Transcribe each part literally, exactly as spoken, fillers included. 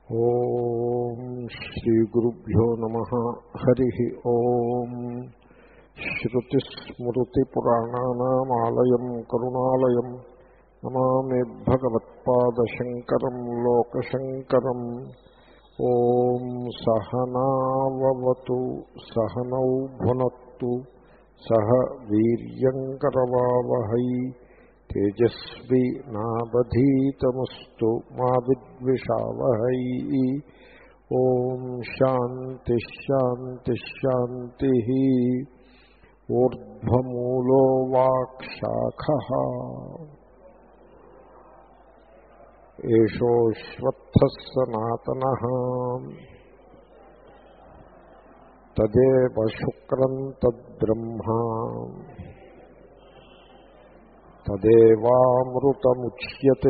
ఓం శ్రీ గురుభ్యో నమః. హరి ఓం. శ్రుతిస్మృతిపురాణానామాలయం కరుణాలయం నమామి భగవత్పాదశంకరం లోకశంకరం. ఓం సహనావవతు సహనౌ భునత్తు సహ వీర్యంకరవావహై తేజస్వి నావధీతమస్తు మా విద్విషావహై. ఓం శాంతి శాంతి శాంతి. ఊర్ధ్వమూలో వాక్శాఖః ఏషోశ్వత్థః సనాతనః తదేవ శుక్రం తద్బ్రహ్మా తదేవామృతముచ్యతే.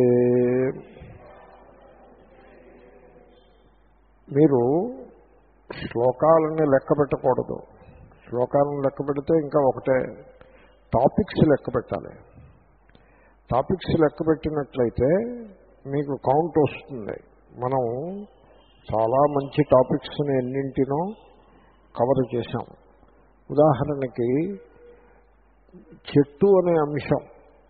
మీరు శ్లోకాలని లెక్క పెట్టకూడదు. శ్లోకాలను లెక్క పెడితే ఇంకా ఒకటే, టాపిక్స్ లెక్క పెట్టాలి. టాపిక్స్ లెక్క పెట్టినట్లయితే మీకు కౌంట్ వస్తుంది. మనం చాలా మంచి టాపిక్స్ని ఎన్నింటినో కవర్ చేశాం. ఉదాహరణకి చెట్టు అనే అంశం,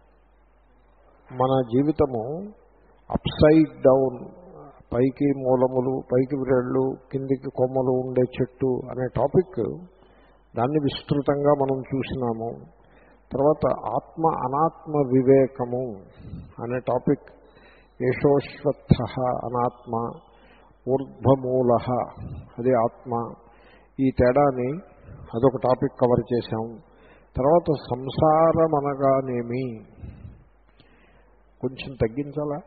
మన జీవితము అప్సైడ్ డౌన్, పైకి మూలములు, పైకి వ్రేళ్ళు, కిందికి కొమ్మలు ఉండే చెట్టు అనే టాపిక్, దాన్ని విస్తృతంగా మనం చూసినాము. తర్వాత ఆత్మ అనాత్మ వివేకము అనే టాపిక్, ఏషోశ్వత్థ అనాత్మ, ఊర్ధ్వమూల అది ఆత్మ, ఈ తేడాని అదొక టాపిక్ కవర్ చేశాం. తర్వాత సంసారం అనగానేమి కొంచెం తగ్గించాలా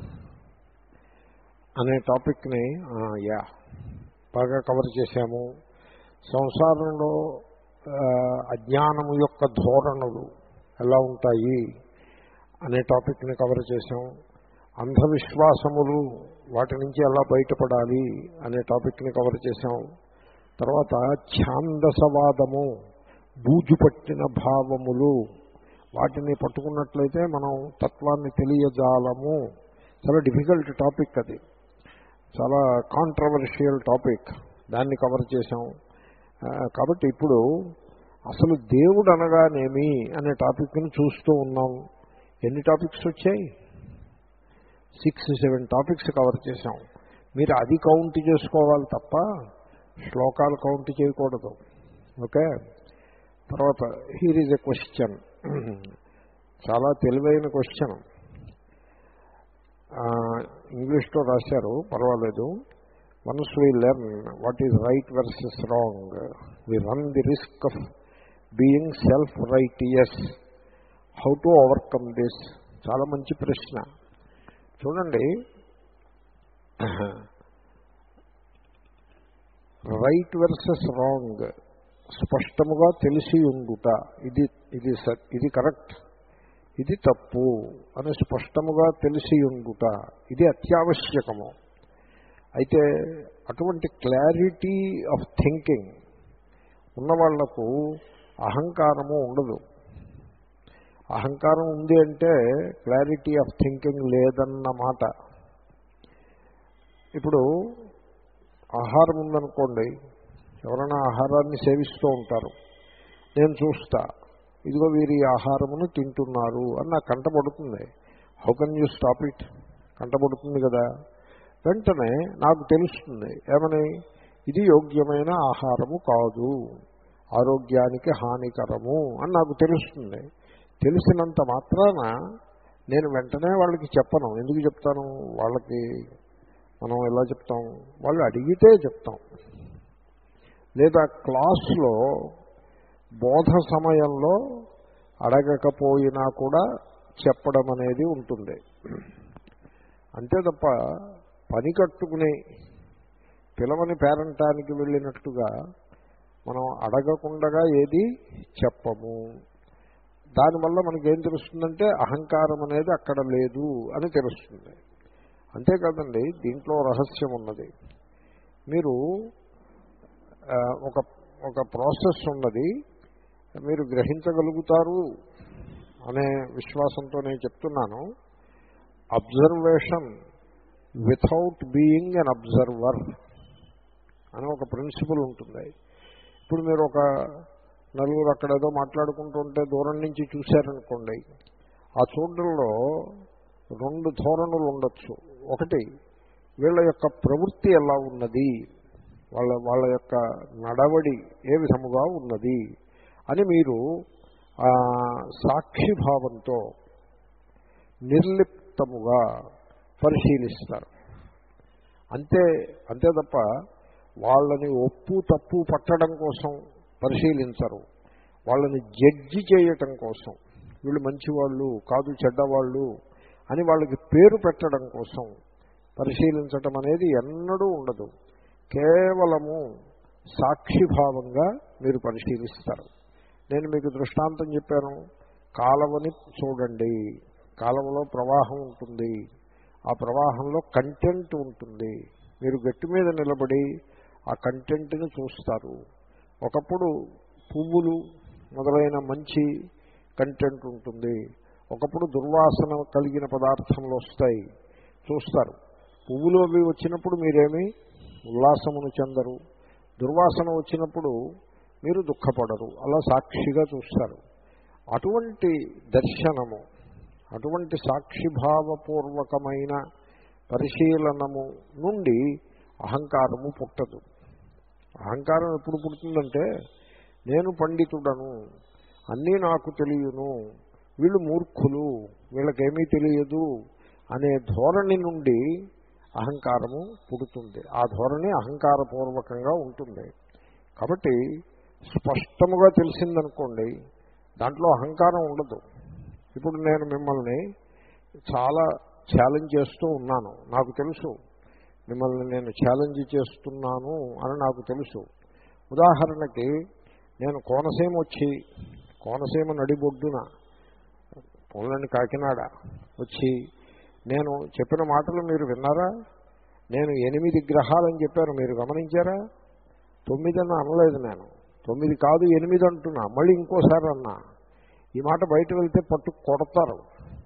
అనే టాపిక్ని యా బాగా కవర్ చేశాము. సంసారంలో అజ్ఞానము యొక్క ధోరణులు ఎలా ఉంటాయి అనే టాపిక్ని కవర్ చేశాం. అంధవిశ్వాసములు, వాటి నుంచి ఎలా బయటపడాలి అనే టాపిక్ని కవర్ చేశాం. తర్వాత ఛాందసవాదము, బూజు పట్టిన భావములు, వాటిని పట్టుకున్నట్లయితే మనం తత్వాన్ని తెలియజాలము. చాలా డిఫికల్ట్ టాపిక్, అది చాలా కాంట్రవర్షియల్ టాపిక్, దాన్ని కవర్ చేశాం. కాబట్టి ఇప్పుడు అసలు దేవుడు అనగానేమి అనే టాపిక్ని చూస్తూ ఉన్నాం. ఎన్ని టాపిక్స్ వచ్చాయి? సిక్స్ సెవెన్ టాపిక్స్ కవర్ చేశాం. మీరు అది కౌంట్ చేసుకోవాలి తప్ప శ్లోకాలు కౌంట్ చేయకూడదు. ఓకే. తర్వాత హీర్ ఈజ్ ఎ క్వశ్చన్, చాలా తెలివైన క్వశ్చన్. ఇంగ్లీష్లో రాశారు, పర్వాలేదు. Once we learn what is right versus wrong, we run the risk of being self righteous. How to overcome this? చాలా మంచి ప్రశ్న. చూడండి, రైట్ వర్సెస్ రాంగ్ స్పష్టముగా తెలిసి ఉండుట, ఇది ఇది ఇది కరెక్ట్, ఇది తప్పు అని స్పష్టముగా తెలిసి ఉండుట, ఇది అత్యావశ్యకము. అయితే అటువంటి క్లారిటీ ఆఫ్ థింకింగ్ ఉన్నవాళ్లకు అహంకారము ఉండదు. అహంకారం ఉంది అంటే క్లారిటీ ఆఫ్ థింకింగ్ లేదన్నమాట. ఇప్పుడు ఆహారం ఉందనుకోండి, ఎవరైనా ఆహారాన్ని సేవిస్తూ ఉంటారు, నేను చూస్తా, ఇదిగో వీరి ఆహారమును తింటున్నారు అని నాకు కంటపడుతుంది. How can you stop it? కంటపడుతుంది కదా. వెంటనే నాకు తెలుస్తుంది ఏమని, ఇది యోగ్యమైన ఆహారము కాదు, ఆరోగ్యానికి హానికరము అని నాకు తెలుస్తుంది. తెలిసినంత మాత్రాన నేను వెంటనే వాళ్ళకి చెప్పను. ఎందుకు చెప్తాను? వాళ్ళకి మనం ఎలా చెప్తాం? వాళ్ళు అడిగితే చెప్తాం. లేదా క్లాసులో బోధ సమయంలో అడగకపోయినా కూడా చెప్పడం అనేది ఉంటుంది. అంతే తప్ప పని కట్టుకుని పిలవని పేరంటానికి వెళ్ళినట్టుగా మనం అడగకుండా ఏది చెప్పము. దానివల్ల మనకేం తెలుస్తుందంటే అహంకారం అనేది అక్కడ లేదు అని తెలుస్తుంది. అంతేకాదండి, దీంట్లో రహస్యం ఉన్నది. మీరు ఒక ఒక ప్రాసెస్ ఉన్నది, మీరు గ్రహించగలుగుతారు అనే విశ్వాసంతో నేను చెప్తున్నాను. Observation without being an observer అని ఒక ప్రిన్సిపల్ ఉంటుంది. ఇప్పుడు మీరు ఒక నలుగురు అక్కడ ఏదో మాట్లాడుకుంటుంటే దూరం నుంచి చూశారనుకోండి, ఆ చూడడంలో రెండు ధోరణులు ఉండొచ్చు. ఒకటి, వీళ్ళ యొక్క ప్రవృత్తి ఎలా ఉన్నది, వాళ్ళ వాళ్ళ యొక్క నడవడి ఏ విధముగా ఉన్నది అని మీరు సాక్షిభావంతో నిర్లిప్తముగా పరిశీలిస్తారు. అంతే అంతే తప్ప వాళ్ళని ఒప్పు తప్పు పట్టడం కోసం పరిశీలించరు. వాళ్ళని జడ్జి చేయటం కోసం, వీళ్ళు మంచివాళ్ళు కాదు చెడ్డవాళ్ళు అని వాళ్ళకి పేరు పెట్టడం కోసం పరిశీలించటం అనేది ఎన్నడూ ఉండదు. కేవలము సాక్షిభావంగా మీరు పరిశీలిస్తారు. నేను మీకు దృష్టాంతం చెప్పాను. కాలవని చూడండి, కాలవలో ప్రవాహం ఉంటుంది, ఆ ప్రవాహంలో కంటెంట్ ఉంటుంది. మీరు గట్టి మీద నిలబడి ఆ కంటెంట్ని చూస్తారు. ఒకప్పుడు పువ్వులు మొదలైన మంచి కంటెంట్ ఉంటుంది, ఒకప్పుడు దుర్వాసన కలిగిన పదార్థములు వస్తాయి, చూస్తారు. పువ్వులు అవి వచ్చినప్పుడు మీరేమీ ఉల్లాసమును చెందరు, దుర్వాసన వచ్చినప్పుడు మీరు దుఃఖపడరు. అలా సాక్షిగా చూస్తారు. అటువంటి దర్శనము, అటువంటి సాక్షిభావపూర్వకమైన పరిశీలనము నుండి అహంకారము పుట్టదు. అహంకారం ఎప్పుడు పుడుతుందంటే, నేను పండితుడను, అన్నీ నాకు తెలియను, వీళ్ళు మూర్ఖులు, వీళ్ళకేమీ తెలియదు అనే ధోరణి నుండి అహంకారము పుడుతుంది. ఆ ధోరణి అహంకారపూర్వకంగా ఉంటుంది. కాబట్టి స్పష్టముగా తెలిసిందనుకోండి, దాంట్లో అహంకారం ఉండదు. ఇప్పుడు నేను మిమ్మల్ని చాలా ఛాలెంజ్ చేస్తూ ఉన్నాను, నాకు తెలుసు మిమ్మల్ని నేను ఛాలెంజ్ చేస్తున్నాను అని నాకు తెలుసు. ఉదాహరణకి నేను కోనసీమ వచ్చి, కోనసీమ నడిబొడ్డున పోలండి కాకినాడ వచ్చి నేను చెప్పిన మాటలు మీరు విన్నారా? నేను ఎనిమిది గ్రహాలని చెప్పాను, మీరు గమనించారా? తొమ్మిది అని అనలేదు నేను, తొమ్మిది కాదు ఎనిమిది అంటున్నా. మళ్ళీ ఇంకోసారి అన్నా. ఈ మాట బయట వెళ్తే పట్టు కొడతారు,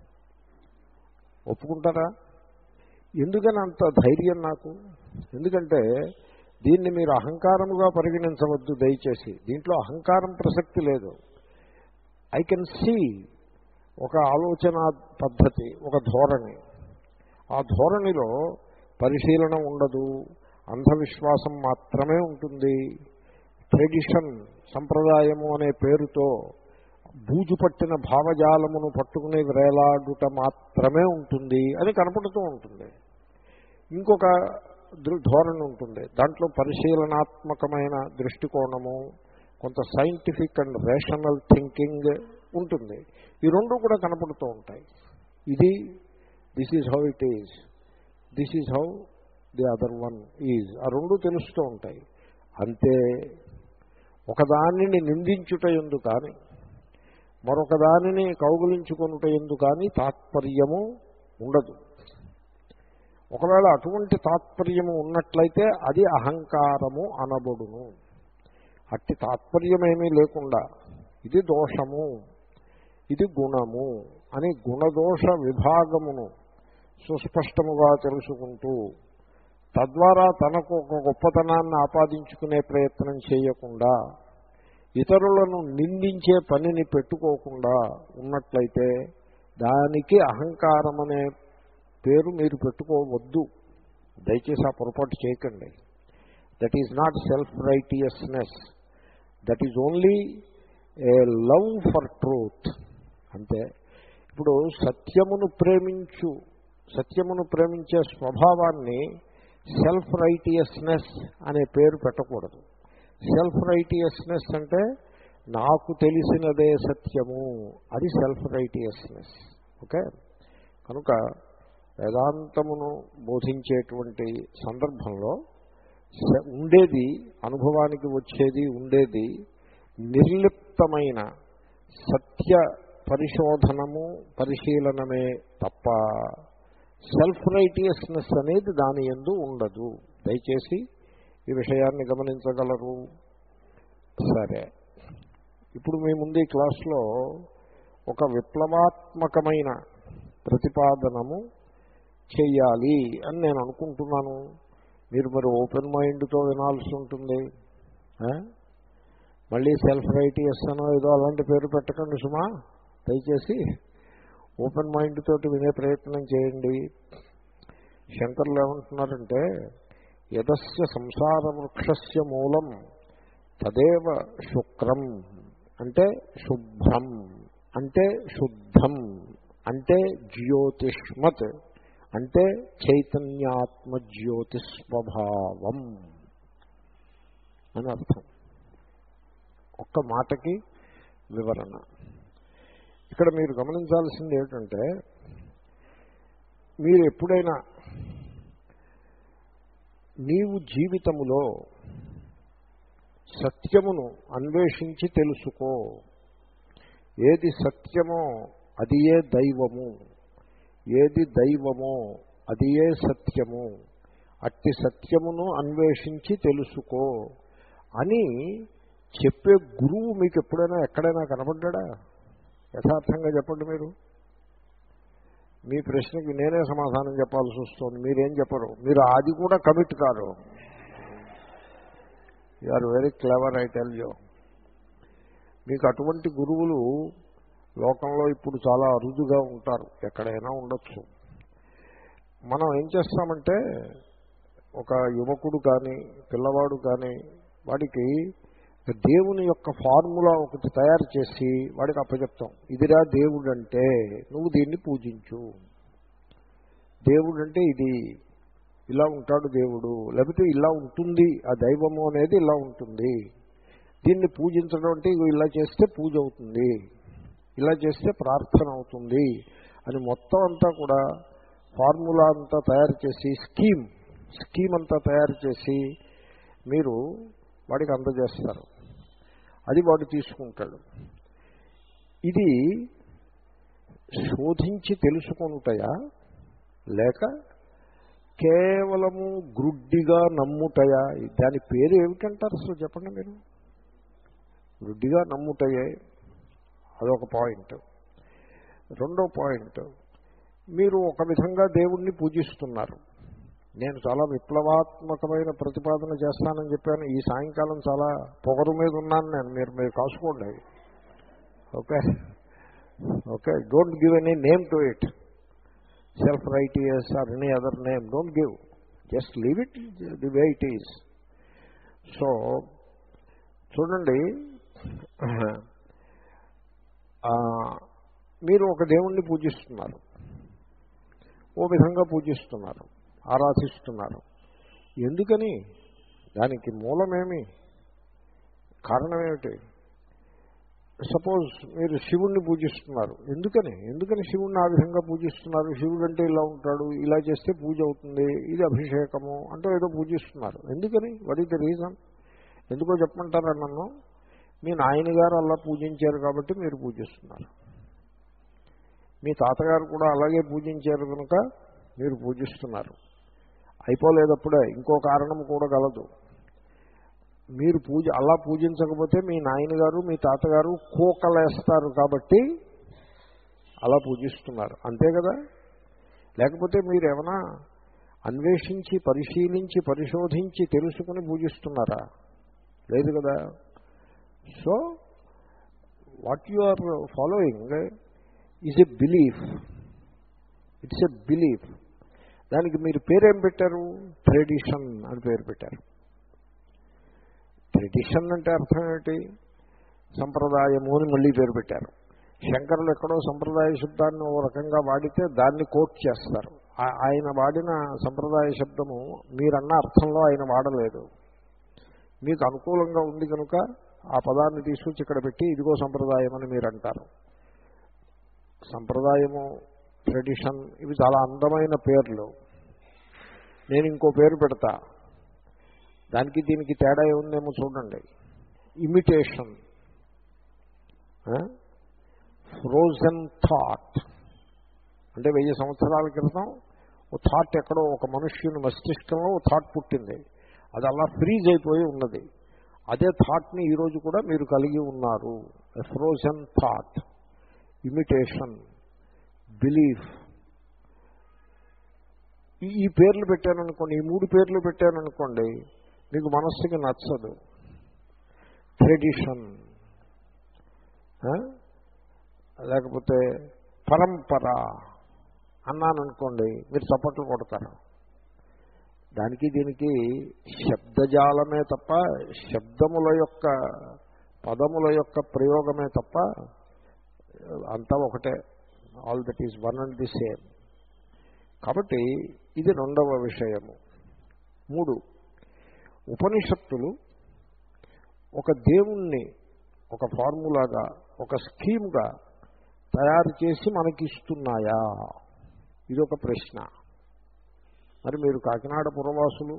ఒప్పుకుంటారా? ఎందుకని అంత ధైర్యం నాకు? ఎందుకంటే దీన్ని మీరు అహంకారముగా పరిగణించవద్దు దయచేసి. దీంట్లో అహంకారం ప్రసక్తి లేదు. ఐ కెన్ సీ ఒక ఆలోచన పద్ధతి, ఒక ధోరణి. ఆ ధోరణిలో పరిశీలన ఉండదు, అంధవిశ్వాసం మాత్రమే ఉంటుంది. ట్రెడిషన్, సంప్రదాయము అనే పేరుతో బూజు పట్టిన భావజాలమును పట్టుకుని వేలాడుట మాత్రమే ఉంటుంది అని కనపడుతూ ఉంటుంది. ఇంకొక ధోరణి ఉంటుంది, దాంట్లో పరిశీలనాత్మకమైన దృష్టికోణము, కొంత సైంటిఫిక్ అండ్ రేషనల్ థింకింగ్ ఉంటుంది. ఈ రెండు కూడా కనపడుతూ ఉంటాయి. ఇది this is how it is, this is how the other one is, ఆ రెండు తెలుస్తూ ఉంటాయి. అంతే. ఒకదానిని నిందించుట ఎందు కానీ మరొక దానిని కౌగులించుకొనుట ఎందు కానీ తాత్పర్యము ఉండదు. ఒకవేళ అటువంటి తాత్పర్యము ఉన్నట్లయితే అది అహంకారము అనబడును. అట్టి తాత్పర్యమేమీ లేకుండా ఇది దోషము, ఇది గుణము అని గుణదోష విభాగమును సుస్పష్టముగా తెలుసుకుంటూ తద్వారా తనకు ఒక గొప్పతనాన్ని ఆపాదించుకునే ప్రయత్నం చేయకుండా ఇతరులను నిందించే పనిని పెట్టుకోకుండా ఉన్నట్లయితే దానికి అహంకారం అనే పేరు మీరు పెట్టుకోవద్దు. దయచేసి ఆ పొరపాటు చేయకండి. That is not self righteousness, that is only a love for truth. అంతే. ఇప్పుడు సత్యమును ప్రేమించు, సత్యమును ప్రేమించే స్వభావాన్ని సెల్ఫ్ రైటియస్నెస్ అనే పేరు పెట్టకూడదు. సెల్ఫ్ రైటియస్నెస్ అంటే నాకు తెలిసినదే సత్యము, అది సెల్ఫ్ రైటియస్నెస్. ఓకే. కనుక వేదాంతమును బోధించేటువంటి సందర్భంలో ఉండేది, అనుభవానికి వచ్చేది ఉండేది నిర్లిప్తమైన సత్య పరిశోధనము పరిశీలనమే తప్ప సెల్ఫ్ రైటియస్నెస్ అనేది దాని యందు ఉండదు. దయచేసి ఈ విషయాన్ని గమనించగలరు. సరే, ఇప్పుడు మీ ముందు ఈ క్లాస్లో ఒక విప్లవాత్మకమైన ప్రతిపాదనము చెయ్యాలి అని నేను అనుకుంటున్నాను. మీరు మరి ఓపెన్ మైండ్తో వినాల్సి ఉంటుంది. మళ్ళీ సెల్ఫ్ రైటియస్ అనో ఏదో అలాంటి పేరు పెట్టకండి సుమా, దయచేసి ఓపెన్ మైండ్ తోటి వినే ప్రయత్నం చేయండి. శంకర్లు ఏమంటున్నారంటే, యదస్య సంసార వృక్షస్య మూలం తదేవ శుక్రం అంటే శుభ్రం అంటే శుద్ధం అంటే జ్యోతిష్మత్ అంటే చైతన్యాత్మ జ్యోతిస్వభావం అని అర్థం. ఒక్క మాటకి వివరణ. ఇక్కడ మీరు గమనించాల్సింది ఏమిటంటే, మీరు ఎప్పుడైనా నీవు జీవితములో సత్యమును అన్వేషించి తెలుసుకో, ఏది సత్యమో అది ఏ దైవము, ఏది దైవమో అది ఏ సత్యము, అట్టి సత్యమును అన్వేషించి తెలుసుకో అని చెప్పే గురువు మీకు ఎప్పుడైనా ఎక్కడైనా కనబడ్డా? యథార్థంగా చెప్పండి. మీరు మీ ప్రశ్నకి నేనే సమాధానం చెప్పాల్సి వస్తుంది, మీరేం చెప్పరు. మీరు అది కూడా కమిట్ కారు. You are very clever, I tell you. మీకు అటువంటి గురువులు లోకంలో ఇప్పుడు చాలా అరుదుగా ఉంటారు, ఎక్కడైనా ఉండొచ్చు. మనం ఏం చేస్తామంటే, ఒక యువకుడు కానీ పిల్లవాడు కానీ వాడికి దేవుని యొక్క ఫార్ములా ఒకటి తయారు చేసి వాడికి అప్పచెప్తాం. ఇదిరా దేవుడు అంటే, నువ్వు దీన్ని పూజించు. దేవుడు అంటే ఇది, ఇలా ఉంటాడు దేవుడు, లేకపోతే ఇలా ఉంటుంది ఆ దైవము అనేది, ఇలా ఉంటుంది. దీన్ని పూజించడం అంటే ఇలా చేస్తే పూజ అవుతుంది, ఇలా చేస్తే ప్రార్థన అవుతుంది అని మొత్తం అంతా కూడా ఫార్ములా అంతా తయారు చేసి, స్కీమ్ స్కీమ్ అంతా తయారు చేసి మీరు వాడికి అందజేస్తారు. అది వాడు తీసుకుంటాడు. ఇది శోధించి తెలుసుకుంటాయా లేక కేవలము గ్రుడ్డిగా నమ్ముటయా? దాని పేరు ఏమిటంటారు అసలు చెప్పండి మీరు? గ్రుడ్డిగా నమ్ముటయే, అదొక పాయింట్. రెండో పాయింట్, మీరు ఒక విధంగా దేవుణ్ణి పూజిస్తున్నారు. నేను చాలా విప్లవాత్మకమైన ప్రతిపాదన చేస్తానని చెప్పాను. ఈ సాయంకాలం చాలా పొగరు మీద ఉన్నాను నేను, మీరు మీరు కాసుకోండి. Okay okay don't give any name to it, self righteous or any other name, don't give, just leave it the way it is. So చూడండి, మీరు ఒక దేవుణ్ణి పూజిస్తున్నారు, ఓ విధంగా పూజిస్తున్నారు, ఆరాధిస్తున్నారు. ఎందుకని? దానికి మూలమేమి? కారణమేమిటి? సపోజ్ మీరు శివుణ్ణి పూజిస్తున్నారు. ఎందుకని ఎందుకని శివుణ్ణి ఆ విధంగా పూజిస్తున్నారు? శివుడు అంటే ఇలా ఉంటాడు, ఇలా చేస్తే పూజ అవుతుంది, ఇది అభిషేకము అంటూ ఏదో పూజిస్తున్నారు. ఎందుకని? What is the reason? ఎందుకో చెప్పమంటారా నన్ను? మీ నాయనగారు అలా పూజించారు కాబట్టి మీరు పూజిస్తున్నారు. మీ తాతగారు కూడా అలాగే పూజించారు కనుక మీరు పూజిస్తున్నారు. అయిపోలేదప్పుడే ఇంకో కారణం కూడా గలదు. మీరు పూజ అలా పూజించకపోతే మీ నాయనగారు మీ తాతగారు కోకలేస్తారు కాబట్టి అలా పూజిస్తున్నారు, అంతే కదా? లేకపోతే మీరు ఏమైనా అన్వేషించి పరిశీలించి పరిశోధించి తెలుసుకుని పూజిస్తున్నారా? లేదు కదా. So what you are following is a belief, it's a belief. దానికి మీరు పేరేం పెట్టారు? ట్రెడిషన్ అని పేరు పెట్టారు. ట్రెడిషన్ అంటే అర్థం ఏమిటి? సంప్రదాయము అని మళ్ళీ పేరు పెట్టారు. శంకరులు ఎక్కడో సంప్రదాయ శబ్దాన్ని ఓ రకంగా వాడితే దాన్ని కోట్ చేస్తారు. ఆయన వాడిన సంప్రదాయ శబ్దము మీరన్న అర్థంలో ఆయన వాడలేదు. మీకు అనుకూలంగా ఉంది కనుక ఆ పదాన్ని తీసుకొచ్చి ఇక్కడ పెట్టి ఇదిగో సంప్రదాయం అని మీరు అంటారు. సంప్రదాయము, ట్రెడిషన్ ఇవి చాలా అందమైన పేర్లు. నేను ఇంకో పేరు పెడతా, దానికి దీనికి తేడా ఏముందేమో చూడండి. Imitation, frozen thought. అంటే వెయ్యి సంవత్సరాల క్రితం ఓ థాట్ ఎక్కడో ఒక మనుష్యుని మస్తిష్కంలో ఓ థాట్ పుట్టింది, అది అలా ఫ్రీజ్ అయిపోయి ఉన్నది. అదే థాట్ని ఈరోజు కూడా మీరు కలిగి ఉన్నారు. Frozen thought, imitation, belief. ఈ ఈ పేర్లు పెట్టాననుకోండి, ఈ మూడు పేర్లు పెట్టాననుకోండి, మీకు మనస్సుకి నచ్చదు. ట్రెడిషన్, లేకపోతే పరంపర అన్నాననుకోండి, మీరు చప్పట్లు కొడతారు. దానికి దీనికి శబ్దజాలమే తప్ప, శబ్దముల యొక్క పదముల యొక్క ప్రయోగమే తప్ప అంతా ఒకటే. All that is one and the same. కాబట్టి ఇది రెండవ విషయము. మూడు, ఉపనిషత్తులు ఒక దేవుణ్ణి ఒక ఫార్ములాగా, ఒక స్కీమ్గా తయారు చేసి మనకిస్తున్నాయా? ఇదొక ప్రశ్న. మరి మీరు కాకినాడ పురవాసులు,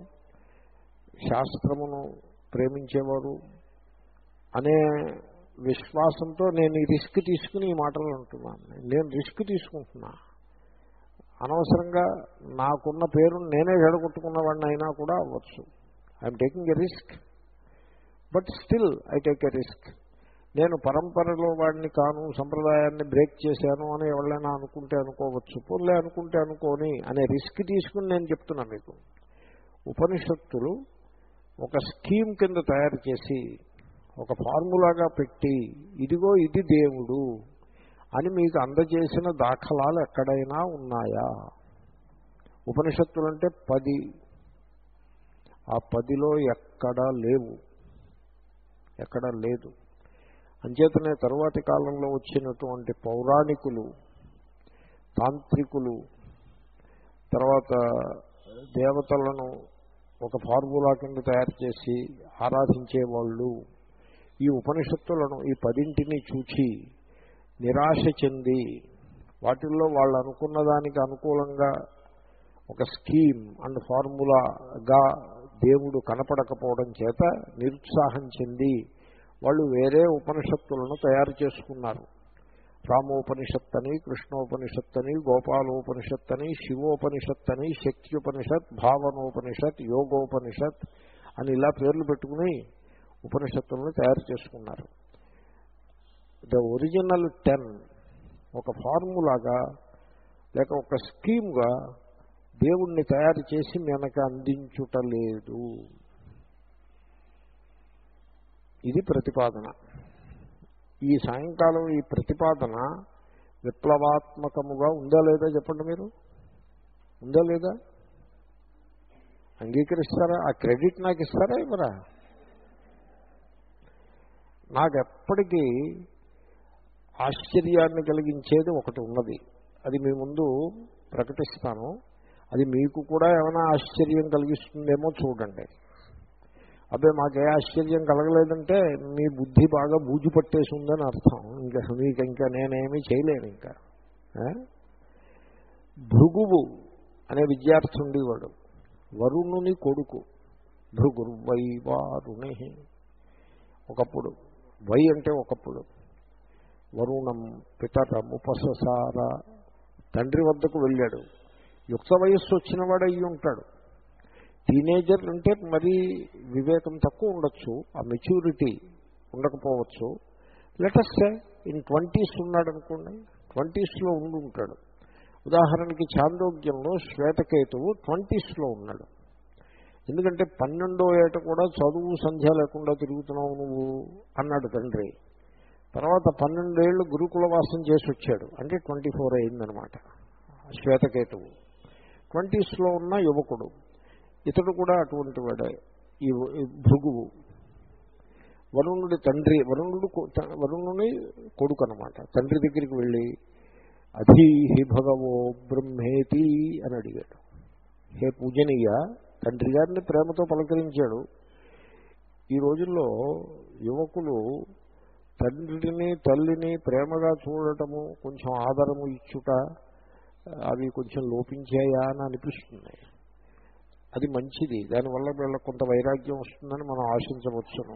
శాస్త్రమును ప్రేమించేవారు అనే విశ్వాసంతో నేను ఈ రిస్క్ తీసుకుని ఈ మాటలు అంటున్నాను. నేను రిస్క్ తీసుకుంటున్నా. అనవసరంగా నాకున్న పేరును నేనే చెడగొట్టుకున్నవాడిని అయినా కూడా అవ్వచ్చు. I'm taking a risk, but still I take a risk. నేను పరంపరలో వాడిని కాను, సంప్రదాయాన్ని బ్రేక్ చేశాను అని ఎవరైనా అనుకుంటే అనుకోవచ్చు, పోలే అనుకుంటే అనుకోని అనే రిస్క్ తీసుకుని నేను చెప్తున్నా మీకు. ఉపనిషత్తులు ఒక స్కీమ్ కింద తయారు చేసి, ఒక ఫార్ములాగా పెట్టి, ఇదిగో ఇది దేవుడు అని మీకు అందజేసిన దాఖలాలు ఎక్కడైనా ఉన్నాయా? ఉపనిషత్తులంటే పది. ఆ పదిలో ఎక్కడా లేవు, ఎక్కడా లేదు. అంచేతనే తరువాతి కాలంలో వచ్చినటువంటి పౌరాణికులు, తాంత్రికులు, తర్వాత దేవతలను ఒక ఫార్ములా కింద తయారు చేసి ఆరాధించేవాళ్ళు ఈ ఉపనిషత్తులను, ఈ పదింటిని చూచి నిరాశ చెంది, వాటిల్లో వాళ్ళు అనుకున్న దానికి అనుకూలంగా ఒక స్కీమ్ అండ్ ఫార్ములాగా దేవుడు కనపడకపోవడం చేత నిరుత్సాహం చెంది వాళ్ళు వేరే ఉపనిషత్తులను తయారు చేసుకున్నారు. రామోపనిషత్తని, కృష్ణోపనిషత్తని, గోపాలోపనిషత్తని, శివోపనిషత్తని, శక్త్యుపనిషత్, భావనోపనిషత్, యోగోపనిషత్ అని ఇలా పేర్లు పెట్టుకుని ఉపనిషత్తులను తయారు చేసుకున్నారు. ద ఒరిజినల్ టెన్ ఒక ఫార్ములాగా లేక ఒక స్కీమ్గా దేవుణ్ణి తయారు చేసి మనకు అందించుటలేదు. ఇది ప్రతిపాదన. ఈ సాయంకాలం ఈ ప్రతిపాదన విప్లవాత్మకముగా ఉందా లేదా చెప్పండి మీరు? ఉందా లేదా? అంగీకరిస్తారా? ఆ క్రెడిట్ నాకు ఇస్తారా ఇవ్వరా? నాకు ఎప్పటికీ ఆశ్చర్యాన్ని కలిగించేది ఒకటి ఉన్నది. అది మీ ముందు ప్రకటిస్తాను. అది మీకు కూడా ఏమైనా ఆశ్చర్యం కలిగిస్తుందేమో చూడండి. అబ్బే మాకే ఆశ్చర్యం కలగలేదంటే మీ బుద్ధి బాగా బూజు పట్టేసి ఉందని అర్థం. ఇంకా మీకు ఇంకా నేనేమీ చేయలేను. ఇంకా భృగువు అనే విద్యార్థి ఉండేవాడు, వరుణుని కొడుకు. భృగుర్వై వారుణి. ఒకప్పుడు వై అంటే ఒకప్పుడు వరుణం పితరముపససార తండ్రి వద్దకు వెళ్ళాడు. యుక్త వయస్సు వచ్చిన వాడు అయ్యి ఉంటాడు. టీనేజర్ అంటే మరీ వివేకం తక్కువ ఉండొచ్చు, ఆ మెచ్యూరిటీ ఉండకపోవచ్చు. లెటస్ సే ఇన్ ట్వంటీస్ ఉన్నాడు అనుకోండి, ట్వంటీస్లో ఉండి ఉంటాడు. ఉదాహరణకి చాందోగ్యంలో శ్వేతకేతువు ట్వంటీస్లో ఉన్నాడు. ఎందుకంటే పన్నెండో ఏట కూడా చదువు సంధ్య లేకుండా తిరుగుతున్నావు నువ్వు అన్నాడు తండ్రి. తర్వాత పన్నెండేళ్లు గురుకుల వాసం చేసి వచ్చాడు, అంటే ట్వంటీ ఫోర్ అయిందనమాట శ్వేతకేతువు. ట్వంటీస్లో ఉన్న యువకుడు ఇతడు కూడా అటువంటి వాడే ఈ భృగువు. వరుణుడి తండ్రి, వరుణుడు వరుణుని కొడుకు అనమాట. తండ్రి దగ్గరికి వెళ్ళి అధీహి భగవో బ్రహ్మేతి అని అడిగాడు. హే పూజనీయ, తండ్రి గారిని ప్రేమతో పలకరించాడు. ఈ రోజుల్లో యువకులు తండ్రిని తల్లిని ప్రేమగా చూడటము, కొంచెం ఆదరము ఇచ్చుట అవి కొంచెం లోపించాయా అని అనిపిస్తుంది. అది మంచిది, దానివల్ల వీళ్ళకి కొంత వైరాగ్యం వస్తుందని మనం ఆశించవచ్చును.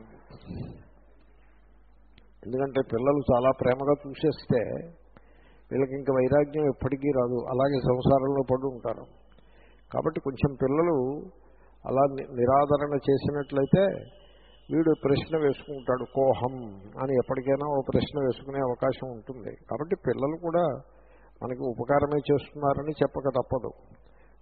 ఎందుకంటే పిల్లలు చాలా ప్రేమగా చూసేస్తే వీళ్ళకి ఇంకా వైరాగ్యం ఎప్పటికీ రాదు, అలాగే సంసారంలో పడి ఉంటారు. కాబట్టి కొంచెం పిల్లలు అలా నిరాదరణ చేసినట్లయితే వీడు ప్రశ్న వేసుకుంటాడు, కోహం అని ఎప్పటికైనా ఓ ప్రశ్న వేసుకునే అవకాశం ఉంటుంది. కాబట్టి పిల్లలు కూడా మనకి ఉపకారమే చేస్తున్నారని చెప్పక తప్పదు.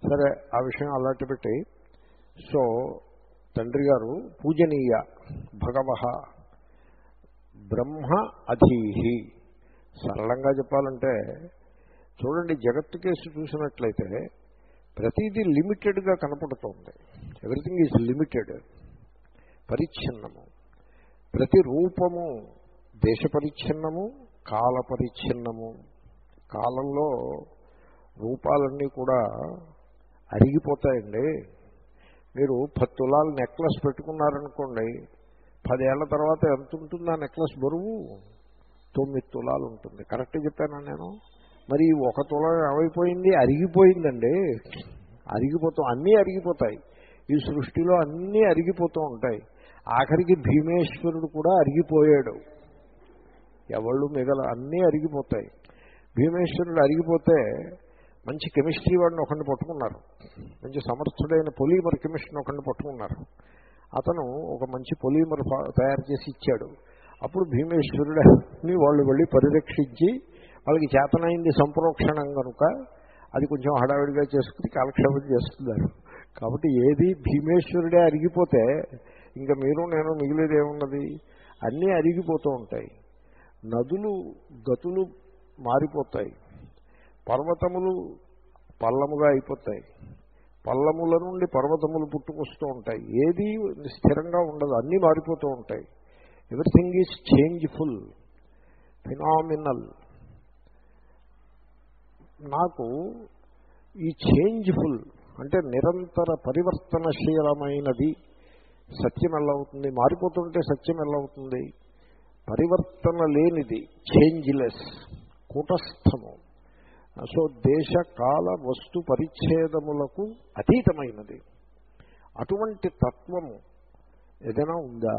సరే, ఆ విషయం అలాంటి పెట్టి, సో తండ్రి గారు పూజనీయ భగవః బ్రహ్మ అధీహి. సరళంగా చెప్పాలంటే చూడండి, జగత్తు కేసు చూసినట్లయితే ప్రతిదీ లిమిటెడ్గా కనపడుతోంది. ఎవ్రీథింగ్ ఈజ్ లిమిటెడ్, పరిచ్ఛిన్నము. ప్రతి రూపము దేశ పరిచ్ఛిన్నము, కాల పరిచ్ఛిన్నము. కాలంలో రూపాలన్నీ కూడా అరిగిపోతాయండి. మీరు పది తులాల నెక్లెస్ పెట్టుకున్నారనుకోండి, పదేళ్ల తర్వాత ఎంత ఉంటుంది ఆ నెక్లెస్ బరువు? తొమ్మిది తులాలు ఉంటుంది. కరెక్ట్ చెప్పానా నేను? మరి ఒక తులం ఏమైపోయింది? అరిగిపోయిందండి. అరిగిపోతాం, అన్నీ అరిగిపోతాయి. ఈ సృష్టిలో అన్నీ అరిగిపోతూ ఉంటాయి. ఆఖరికి భీమేశ్వరుడు కూడా అరిగిపోయాడు. ఎవళ్ళు మిగల అన్నీ అరిగిపోతాయి. భీమేశ్వరుడు అరిగిపోతే మంచి కెమిస్ట్రీ వాడిని ఒకరిని పట్టుకున్నారు, మంచి సమర్థుడైన పొలిమర్ కెమిస్ట్రీని ఒకరిని పట్టుకున్నారు. అతను ఒక మంచి పొలిమర్ తయారు చేసి ఇచ్చాడు. అప్పుడు భీమేశ్వరుడిని వాళ్ళు వెళ్ళి పరిరక్షించి, వాళ్ళకి చేతనైంది సంప్రోక్షణం కనుక అది కొంచెం హడావిడిగా చేసుకుని కాలక్షేపం చేస్తున్నారు. కాబట్టి ఏది భీమేశ్వరుడే అరిగిపోతే ఇంకా మీరు నేను మిగిలిది ఏమున్నది? అన్నీ అరిగిపోతూ ఉంటాయి. నదులు గతులు మారిపోతాయి, పర్వతములు పల్లముగా అయిపోతాయి, పల్లముల నుండి పర్వతములు పుట్టుకొస్తూ ఉంటాయి. ఏది స్థిరంగా ఉండదు, అన్నీ మారిపోతూ ఉంటాయి. Everything is changeful, phenomenal. నాకు ఈ చేంజ్ఫుల్ అంటే నిరంతర పరివర్తనశీలమైనది సత్యం ఎలా అవుతుంది? మారిపోతుంటే సత్యం ఎలా అవుతుంది? పరివర్తన లేనిది, చేంజ్లెస్, కూటస్థము. సో దేశ కాల వస్తు పరిచ్ఛేదములకు అతీతమైనది. అటువంటి తత్వము ఏదైనా ఉందా?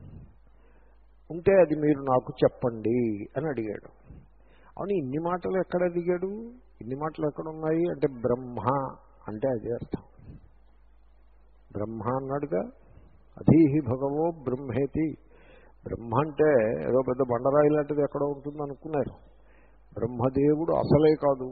ఉంటే అది మీరు నాకు చెప్పండి అని అడిగాడు. అవును, ఇన్ని మాటలు ఎక్కడ అడిగాడు? ఇన్ని మాటలు ఎక్కడున్నాయి అంటే బ్రహ్మ అంటే అదే అర్థం. బ్రహ్మ అన్నాడుగా, అధీహి భగవో బ్రహ్మేతి. బ్రహ్మ అంటే ఏదో పెద్ద బండరాయి లాంటిది ఎక్కడో ఉంటుంది అనుకున్నారు. బ్రహ్మదేవుడు అసలే కాదు.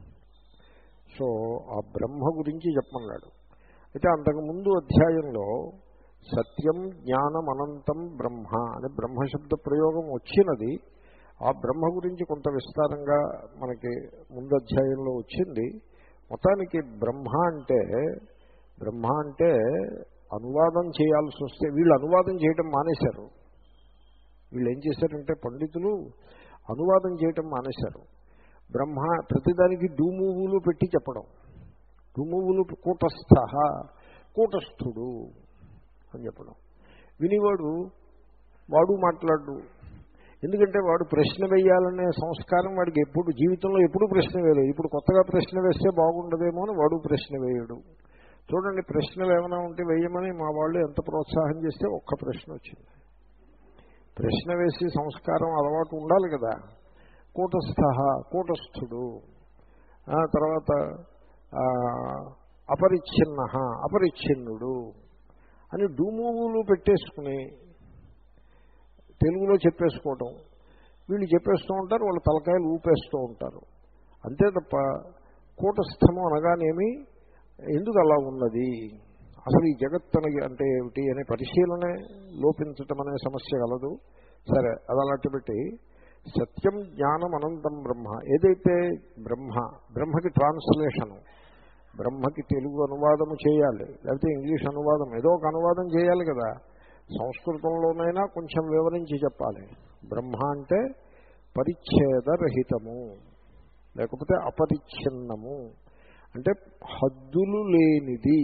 సో ఆ బ్రహ్మ గురించి చెప్పమన్నాడు. అయితే అంతకుముందు అధ్యాయంలో సత్యం జ్ఞానం అనంతం బ్రహ్మ అనే బ్రహ్మశబ్ద ప్రయోగం వచ్చినది. ఆ బ్రహ్మ గురించి కొంత విస్తారంగా మనకి ముందు అధ్యాయంలో వచ్చింది. మొత్తానికి బ్రహ్మ అంటే బ్రహ్మ అంటే అనువాదం చేయాల్సి వస్తే వీళ్ళు అనువాదం చేయటం మానేశారు. వీళ్ళు ఏం చేశారంటే పండితులు అనువాదం చేయటం మానేశారు. బ్రహ్మ ప్రతిదానికి డూమూవులు పెట్టి చెప్పడం. డూమూవులు కూటస్థ, కూటస్థుడు అని చెప్పడం. వినివాడు వాడు మాట్లాడు. ఎందుకంటే వాడు ప్రశ్న వేయాలనే సంస్కారం వాడికి ఎప్పుడు జీవితంలో ఎప్పుడు ప్రశ్న వేయలేదు. ఇప్పుడు కొత్తగా ప్రశ్న వేస్తే బాగుండదేమో అని వాడు ప్రశ్న వేయడు. చూడండి, ప్రశ్నలు ఏమైనా ఉంటే వేయమని మా వాళ్ళు ఎంత ప్రోత్సాహం చేస్తే ఒక్క ప్రశ్న వచ్చింది. ప్రశ్న వేసి సంస్కారం అలవాటు ఉండాలి కదా. కూటస్థ, కూటస్థుడు. తర్వాత అపరిచ్ఛిన్న, అపరిచ్ఛిన్నుడు అని డూమూవులు పెట్టేసుకుని తెలుగులో చెప్పేసుకోవటం. వీళ్ళు చెప్పేస్తూ ఉంటారు, వాళ్ళ తలకాయలు ఊపేస్తూ ఉంటారు. అంతే తప్ప కూటస్థము అనగానేమి, ఎందుకు అలా ఉన్నది, అసలు ఈ జగత్తు అంటే ఏమిటి అనే పరిశీలనే లోపించటం అనే సమస్య కలదు. సరే, అది అలాంటి పెట్టి సత్యం జ్ఞానం అనంతం బ్రహ్మ. ఏదైతే బ్రహ్మ, బ్రహ్మకి ట్రాన్స్లేషను, బ్రహ్మకి తెలుగు అనువాదము చేయాలి, లేకపోతే ఇంగ్లీష్ అనువాదం, ఏదో ఒక అనువాదం చేయాలి కదా. సంస్కృతంలోనైనా కొంచెం వివరించి చెప్పాలి. బ్రహ్మ అంటే పరిచ్ఛేదరహితము, లేకపోతే అపరిచ్ఛిన్నము, అంటే హద్దులు లేనిది,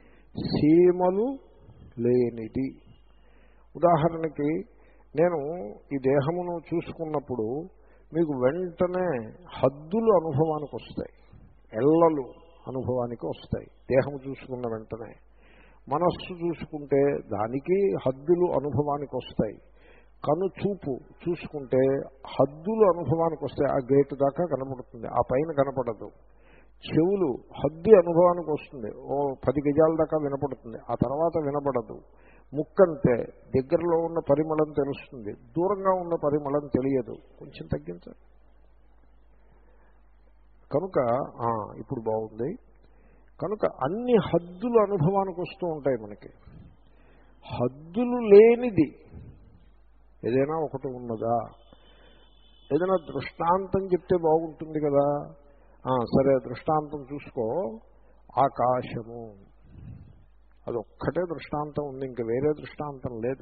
సీమలు లేనిది. ఉదాహరణకి నేను ఈ దేహమును చూసుకున్నప్పుడు మీకు వెంటనే హద్దులు అనుభవానికి వస్తాయి, ఎల్లలు అనుభవానికి వస్తాయి దేహము చూసుకున్న వెంటనే. మనస్సు చూసుకుంటే దానికి హద్దులు అనుభవానికి వస్తాయి. కను చూపు చూసుకుంటే హద్దులు అనుభవానికి వస్తాయి. ఆ గేటు దాకా కనపడుతుంది, ఆ పైన కనపడదు. చెవులు హద్దు అనుభవానికి వస్తుంది, ఓ పది గజాల దాకా వినపడుతుంది, ఆ తర్వాత వినపడదు. ముక్కంతే, దగ్గరలో ఉన్న పరిమళం తెలుస్తుంది, దూరంగా ఉన్న పరిమళం తెలియదు. కొంచెం తగ్గించండి. కనుక ఇప్పుడు బాగుంది. కనుక అన్ని హద్దులు అనుభవానికి వస్తూ ఉంటాయి మనకి. హద్దులు లేనిది ఏదైనా ఒకటి ఉన్నదా? ఏదైనా దృష్టాంతం చెప్తే బాగుంటుంది కదా. సరే, దృష్టాంతం చూసుకో. ఆకాశము, అదొక్కటే దృష్టాంతం ఉంది, ఇంక వేరే దృష్టాంతం లేదు.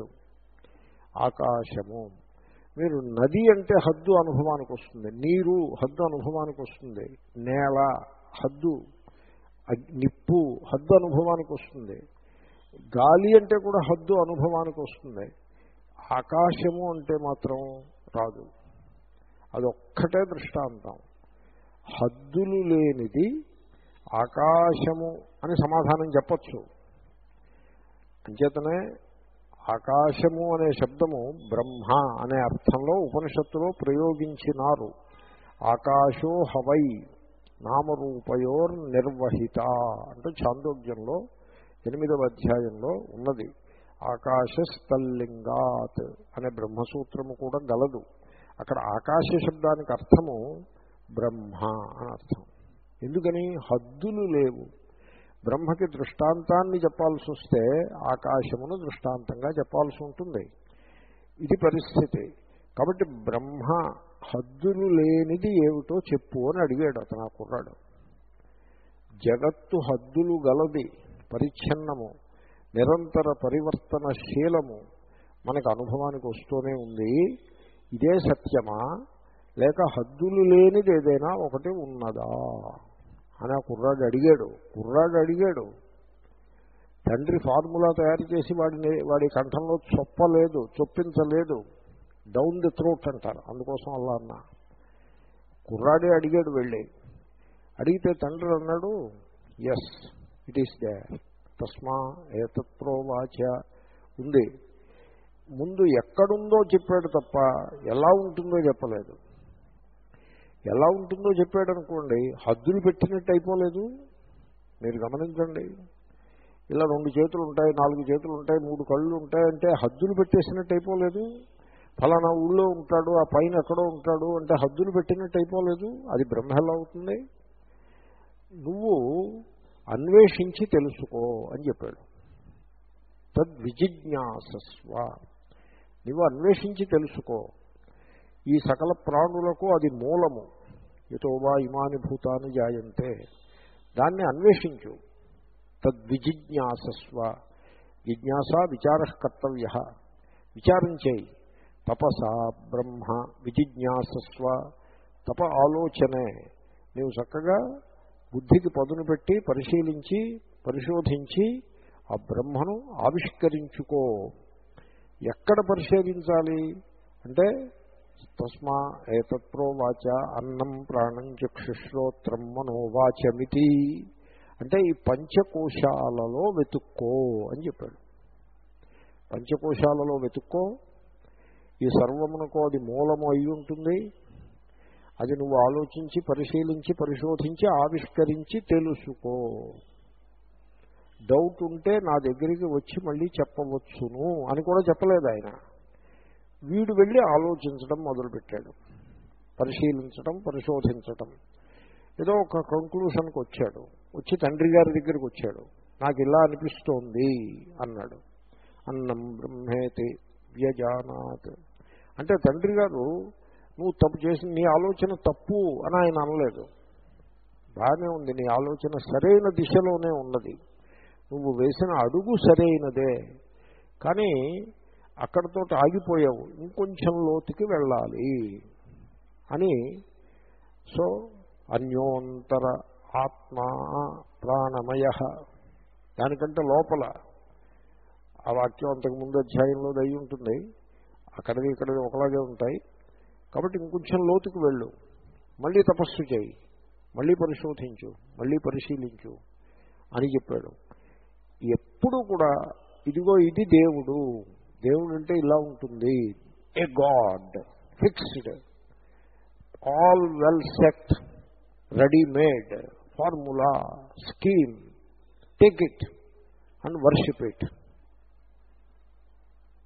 ఆకాశము, మీరు నది అంటే హద్దు అనుభవానికి వస్తుంది, నీరు హద్దు అనుభవానికి వస్తుంది, నేల హద్దు, నిప్పు హద్దు అనుభవానికి వస్తుంది, గాలి అంటే కూడా హద్దు అనుభవానికి వస్తుంది. ఆకాశము అంటే మాత్రం రాదు. అదొక్కటే దృష్టాంతం. హద్దులు లేనిది ఆకాశము అని సమాధానం చెప్పచ్చు. అంచేతనే ఆకాశము అనే శబ్దము బ్రహ్మ అనే అర్థంలో ఉపనిషత్తులో ప్రయోగించినారు. ఆకాశో హవై నామరూపయోర్ నిర్వహిత అంటే ఛాందోగ్యంలో ఎనిమిదవ అధ్యాయంలో ఉన్నది. ఆకాశస్థల్లింగాత్ అనే బ్రహ్మసూత్రము కూడా గలదు. అక్కడ ఆకాశ శబ్దానికి అర్థము బ్రహ్మ అని అర్థం. ఎందుకని? హద్దులు లేవు. బ్రహ్మకి దృష్టాంతాన్ని చెప్పాల్సి వస్తే ఆకాశమును దృష్టాంతంగా చెప్పాల్సి ఉంటుంది. ఇది పరిస్థితి. కాబట్టి బ్రహ్మ హద్దులు లేనిది ఏమిటో చెప్పు అని అడిగాడు అతను, ఆ కుర్రాడు. జగత్తు హద్దులు గలది, పరిచ్ఛిన్నము, నిరంతర పరివర్తనశీలము, మనకు అనుభవానికి వస్తూనే ఉంది. ఇదే సత్యమా లేక హద్దులు లేనిది ఏదైనా ఒకటి ఉన్నదా అని ఆ కుర్రాడు అడిగాడు. కుర్రాడు అడిగాడు. తండ్రి ఫార్ములా తయారు చేసి వాడిని వాడి కంఠంలో చొప్పలేదు, చొప్పించలేదు. డౌన్ ది థ్రోట్ అంటారు, అందుకోసం అలా అన్నా. కుర్రాడే అడిగాడు వెళ్ళి. అడిగితే తండ్రి అన్నాడు, ఎస్ ఇట్ ఈస్ దేర్, తస్మా ఏతత్ప్రోవాచ ఉంది. ముందు ఎక్కడుందో చెప్పాడు తప్ప ఎలా ఉంటుందో చెప్పలేదు. ఎలా ఉంటుందో చెప్పాడు అనుకోండి, హద్దులు పెట్టినట్టు అయిపోలేదు. మీరు గమనించండి, ఇలా రెండు చేతులు ఉంటాయి, నాలుగు చేతులు ఉంటాయి, మూడు కళ్ళు ఉంటాయి అంటే హద్దులు పెట్టేసినట్టు అయిపోలేదు. ఫలానా ఊళ్ళో ఉంటాడు, ఆ పైన ఎక్కడో ఉంటాడు అంటే హద్దులు పెట్టినట్టు అయిపోలేదు. అది బ్రహ్మ ఎలా అవుతుంది? నువ్వు అన్వేషించి తెలుసుకో అని చెప్పాడు. తద్విజిజ్ఞాసస్వ, నువ్వు అన్వేషించి తెలుసుకో. ఈ సకల ప్రాణులకు అది మూలము. యతోవా ఇమాని భూతాని జాయంతే, దాన్ని అన్వేషించు. తద్విజిజ్ఞాసస్వ, జిజ్ఞాస విచార కర్తవ్య, విచారం చేయి. తపసా బ్రహ్మ విజిజ్ఞాసస్వ, తప ఆలోచనే. నీవు చక్కగా బుద్ధికి పదును పెట్టి పరిశీలించి పరిశోధించి ఆ బ్రహ్మను ఆవిష్కరించుకో. ఎక్కడ పరిశోధించాలి అంటే తస్మా ఏతత్ప్రోవాచ అన్నం ప్రాణం చక్షుశ్రోత్రం మనోవాచమితి అంటే ఈ పంచకోశాలలో వెతుక్కో అని చెప్పాడు. పంచకోశాలలో వెతుక్కో. ఈ సర్వమునకు అది మూలము అయి ఉంటుంది. అది నువ్వు ఆలోచించి పరిశీలించి పరిశోధించి ఆవిష్కరించి తెలుసుకో. డౌట్ ఉంటే నా దగ్గరికి వచ్చి మళ్ళీ చెప్పవచ్చును అని కూడా చెప్పలేదు ఆయన. వీడు వెళ్ళి ఆలోచించడం మొదలుపెట్టాడు, పరిశీలించడం పరిశోధించడం. ఏదో ఒక కంక్లూషన్కి వచ్చాడు. వచ్చి తండ్రి గారి దగ్గరికి వచ్చాడు. నాకు ఇలా అనిపిస్తోంది అన్నాడు. అన్నం బ్రహ్మేతి వ్యజానాత్ అంటే తండ్రి గారు నువ్వు తప్పు చేసి నీ ఆలోచన తప్పు అని ఆయన అనలేదు. బాగానే ఉంది, నీ ఆలోచన సరైన దిశలోనే ఉన్నది, నువ్వు వేసిన అడుగు సరైనదే, కానీ అక్కడితో ఆగిపోయావు, ఇంకొంచెం లోతుకి వెళ్ళాలి అని. సో అన్యోంతర ఆత్మా ప్రాణమయ, దానికంటే లోపల ఆ వాక్యం అంతకు ముందు అధ్యాయంలో దయి ఉంటుంది, అక్కడిది ఇక్కడిది ఒకలాగే ఉంటాయి. కాబట్టి ఇంకొంచెం లోతుకు వెళ్ళు, మళ్ళీ తపస్సు చేయి, మళ్ళీ పరిశోధించు, మళ్ళీ పరిశీలించు అని చెప్పాడు. ఎప్పుడు కూడా ఇదిగో ఇది దేవుడు, దేవుడు అంటే ఇలా ఉంటుంది, a god fixed, all well set, readymade formula scheme, take it and worship it.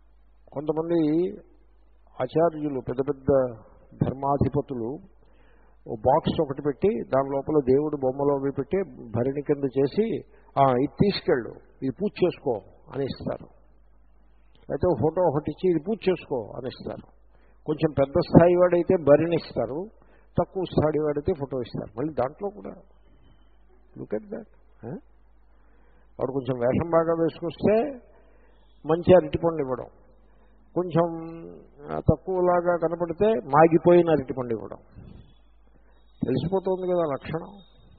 కొంతమంది ఆచార్యులు, పెద్ద పెద్ద ధర్మాధిపతులు ఓ బాక్స్ ఒకటి పెట్టి దాని లోపల దేవుడు బొమ్మలో అవి పెట్టి భరణి కింద చేసి ఇది తీసుకెళ్ళు, ఇది పూజ చేసుకో అని ఇస్తారు. అయితే ఫోటో ఒకటి ఇచ్చి ఇది పూజ చేసుకో అని ఇస్తారు. కొంచెం పెద్ద స్థాయి వాడైతే భరణి ఇస్తారు, తక్కువ స్థాయి వాడైతే ఫోటో ఇస్తారు. మళ్ళీ దాంట్లో కూడా లుక్ ఎట్ దట్. వాడు కొంచెం వేషం బాగా వేసుకొస్తే మంచి అరటిపండు ఇవ్వడం, కొంచెం తక్కువలాగా కనపడితే మాగిపోయిన అరటిపండు ఇవ్వడం. తెలిసిపోతుంది కదా లక్షణం.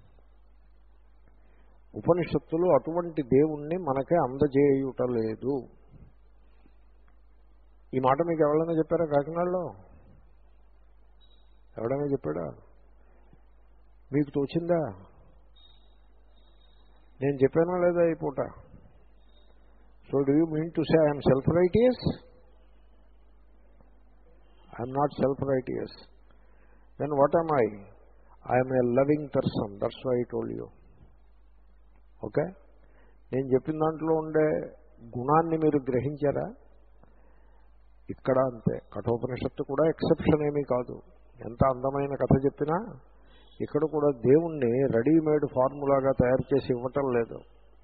ఉపనిషత్తులు అటువంటి దేవుణ్ణి మనకే అందజేయుట లేదు. ఈ మాట మీకు ఎవరైనా చెప్పారా కాకినాడలో? ఎవడైనా చెప్పాడా? మీకు తోచిందా? నేను చెప్పానా లేదా ఈ పూట? So do you mean to say I'm self righteous? I'm not self righteous. Then what am I? I am a loving person. That's why I told you. Okay, నేను చెప్పిన దాంట్లో ఉండే గుణాన్ని మీరు గ్రహించారా? ఇక్కడ అంతే. కఠోపనిషత్తు కూడా ఎక్సెప్షన్ ఏమీ కాదు. ఎంత అందమైన కథ చెప్పినా ఇక్కడ కూడా దేవుణ్ణి రెడీమేడ్ ఫార్ములాగా తయారు చేసి ఇవ్వటం లేదు.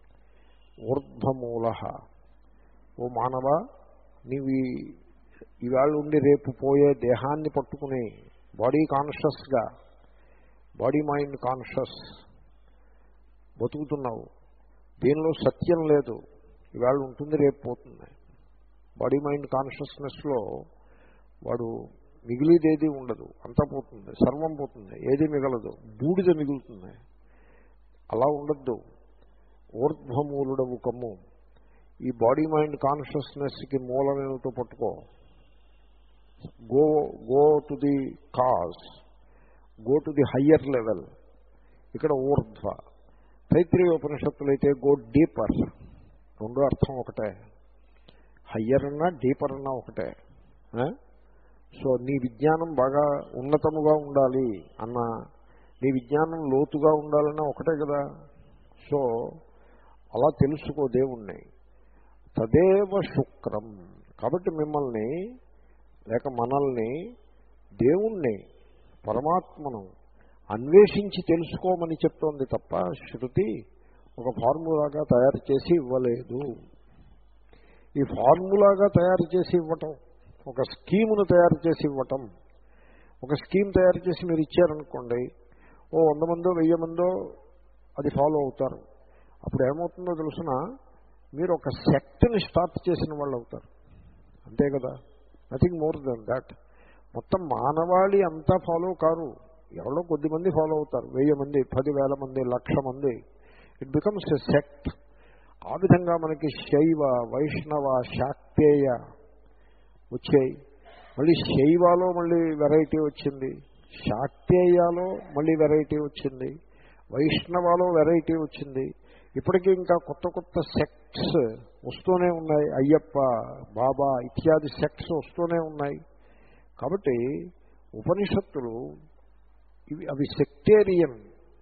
ఊర్ధ్వమూల. ఓ మానవ, నీవు ఇవాళ ఉండి రేపు పోయే దేహాన్ని పట్టుకుని బాడీ కాన్షియస్గా, బాడీ మైండ్ కాన్షియస్ బతుకుతున్నావు. దీనిలో సత్యం లేదు. ఇవాళ ఉంటుంది, రేపు పోతుంది. బాడీ మైండ్ కాన్షియస్నెస్లో వాడు మిగిలిదేది ఉండదు, అంతా పోతుంది, సర్వం పోతుంది, ఏది మిగలదు, బూడిద మిగులుతుంది. అలా ఉండద్దు. ఊర్ధ్వమూలుడవు కమ్ము. ఈ బాడీ మైండ్ కాన్షియస్నెస్కి మూలమేమిటో పట్టుకో. Go go to the cause, go to the higher level. ఇక్కడ ఊర్ధ్వ. తైత్రీయ ఉపనిషత్తులు అయితే గో డీపర్. రెండో అర్థం ఒకటే. హయ్యర్ అన్నా డీపర్ అన్నా ఒకటే. సో నీ విజ్ఞానం బాగా ఉన్నతముగా ఉండాలి అన్న, నీ విజ్ఞానం లోతుగా ఉండాలన్నా ఒకటే కదా. సో అలా తెలుసుకో దేవుణ్ణి. తదేవ శుక్రం. కాబట్టి మిమ్మల్ని లేక మనల్ని దేవుణ్ణి, పరమాత్మను అన్వేషించి తెలుసుకోమని చెప్తోంది తప్ప శృతి ఒక ఫార్ములాగా తయారు చేసి ఇవ్వలేదు. ఈ ఫార్ములాగా తయారు చేసి ఇవ్వటం, ఒక స్కీమును తయారు చేసి ఇవ్వటం, ఒక స్కీమ్ తయారు చేసి మీరు ఇచ్చారనుకోండి, ఓ వంద మందో వెయ్యి మందో అది ఫాలో అవుతారు. అప్పుడు ఏమవుతుందో తెలుసిన, మీరు ఒక సెక్ట్ని స్టార్ట్ చేసిన వాళ్ళు అవుతారు. అంతే కదా, నథింగ్ మోర్ దెన్ దాట్. మొత్తం మానవాళి అంతా ఫాలో కారు, ఎవరో కొద్దిమంది ఫాలో అవుతారు. వెయ్యి మంది, పదివేల మంది, లక్ష మంది. It becomes a sect. ఆ విధంగా మనకి శైవ, వైష్ణవ, శాక్తేయ వచ్చాయి. మళ్ళీ శైవాలో మళ్ళీ వెరైటీ వచ్చింది, శాక్తేయాలో మళ్ళీ వెరైటీ వచ్చింది, వైష్ణవాలో వెరైటీ వచ్చింది. ఇప్పటికీ ఇంకా కొత్త కొత్త సెక్ట్స్ వస్తూనే ఉన్నాయి. అయ్యప్ప, బాబా ఇత్యాది సెక్ట్స్ వస్తూనే ఉన్నాయి. కాబట్టి ఉపనిషత్తులు ఇవి అవి సెక్టేరియన్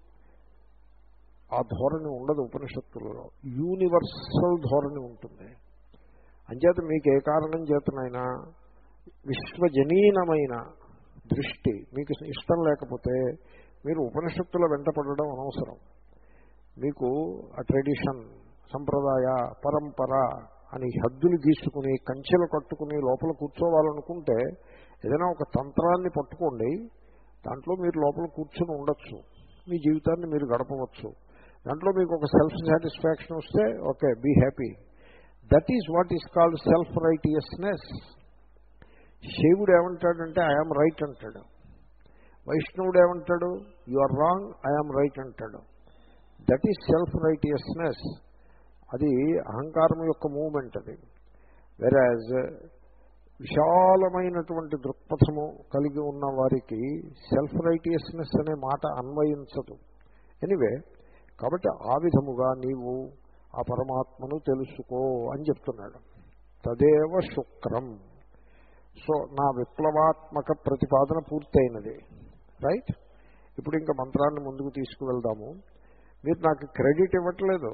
ఆ ధోరణి ఉండదు ఉపనిషత్తులలో. యూనివర్సల్ ధోరణి ఉంటుంది. అంచేత మీకు ఏ కారణం చేతనైనా విశ్వజనీనమైన దృష్టి మీకు ఇష్టం లేకపోతే మీరు ఉపనిషత్తుల వెంట పడడం అనవసరం. మీకు ఆ ట్రెడిషన్, సంప్రదాయ, పరంపర అని హద్దులు గీసుకుని కంచెలు కట్టుకుని లోపల కూర్చోవాలనుకుంటే ఏదైనా ఒక తంత్రాన్ని పట్టుకోండి. దాంట్లో మీరు లోపల కూర్చొని ఉండొచ్చు, మీ జీవితాన్ని మీరు గడపవచ్చు. దాంట్లో మీకు ఒక సెల్ఫ్ సాటిస్ఫాక్షన్ వస్తే okay, be happy. That is what is called self righteousness. శైవుడు ఏమంటాడంటే ఐఆమ్ రైట్ అంటాడు. వైష్ణవుడు ఏమంటాడు? You are wrong, I am right అంటాడు. That is self righteousness. అది అహంకారం యొక్క మూమెంట్. అది వెరాజ్ విశాలమైనటువంటి దృక్పథము కలిగి ఉన్న వారికి సెల్ఫ్ రైటియస్నెస్ అనే మాట అన్వయించదు. ఎనివే, కాబట్టి ఆ విధముగా నీవు ఆ పరమాత్మను తెలుసుకో అని చెప్తున్నాడు. తదేవ శుక్రం. సో నా విప్లవాత్మక ప్రతిపాదన పూర్తయినది. రైట్. ఇప్పుడు ఇంకా మంత్రాన్ని ముందుకు తీసుకువెళ్దాము. మీరు నాకు క్రెడిట్ ఇవ్వట్లేదు.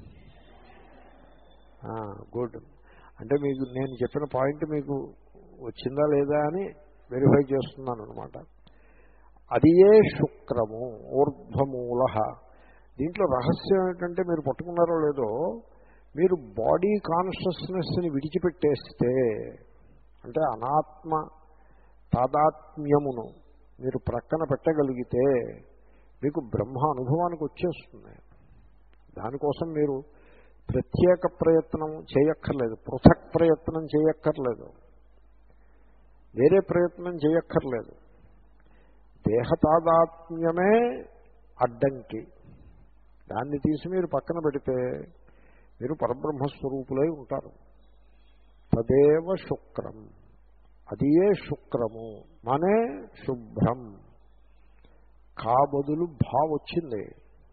గుడ్. అంటే మీకు నేను చెప్పిన పాయింట్ మీకు వచ్చిందా లేదా అని వెరిఫై చేస్తున్నాను అనమాట. అది ఏ శుక్రము ఊర్ధ్వమూల. దీంట్లో రహస్యం ఏంటంటే మీరు పట్టుకున్నారో లేదో, మీరు బాడీ కాన్షియస్నెస్ని విడిచిపెట్టేస్తే, అంటే అనాత్మ తాదాత్మ్యమును మీరు ప్రక్కన పెట్టగలిగితే మీకు బ్రహ్మ అనుభవానికి వచ్చేస్తుంది. దానికోసం మీరు ప్రత్యేక ప్రయత్నం చేయక్కర్లేదు, పృథక్ ప్రయత్నం చేయక్కర్లేదు, వేరే ప్రయత్నం చేయక్కర్లేదు. దేహతాదాత్మ్యమే అడ్డంకి. దాన్ని తీసి మీరు పక్కన పెడితే మీరు పరబ్రహ్మస్వరూపులై ఉంటారు. తదేవ శుక్రం, అది ఏ శుక్రము మనే శుభ్రం. కా బదులు భా వచ్చింది.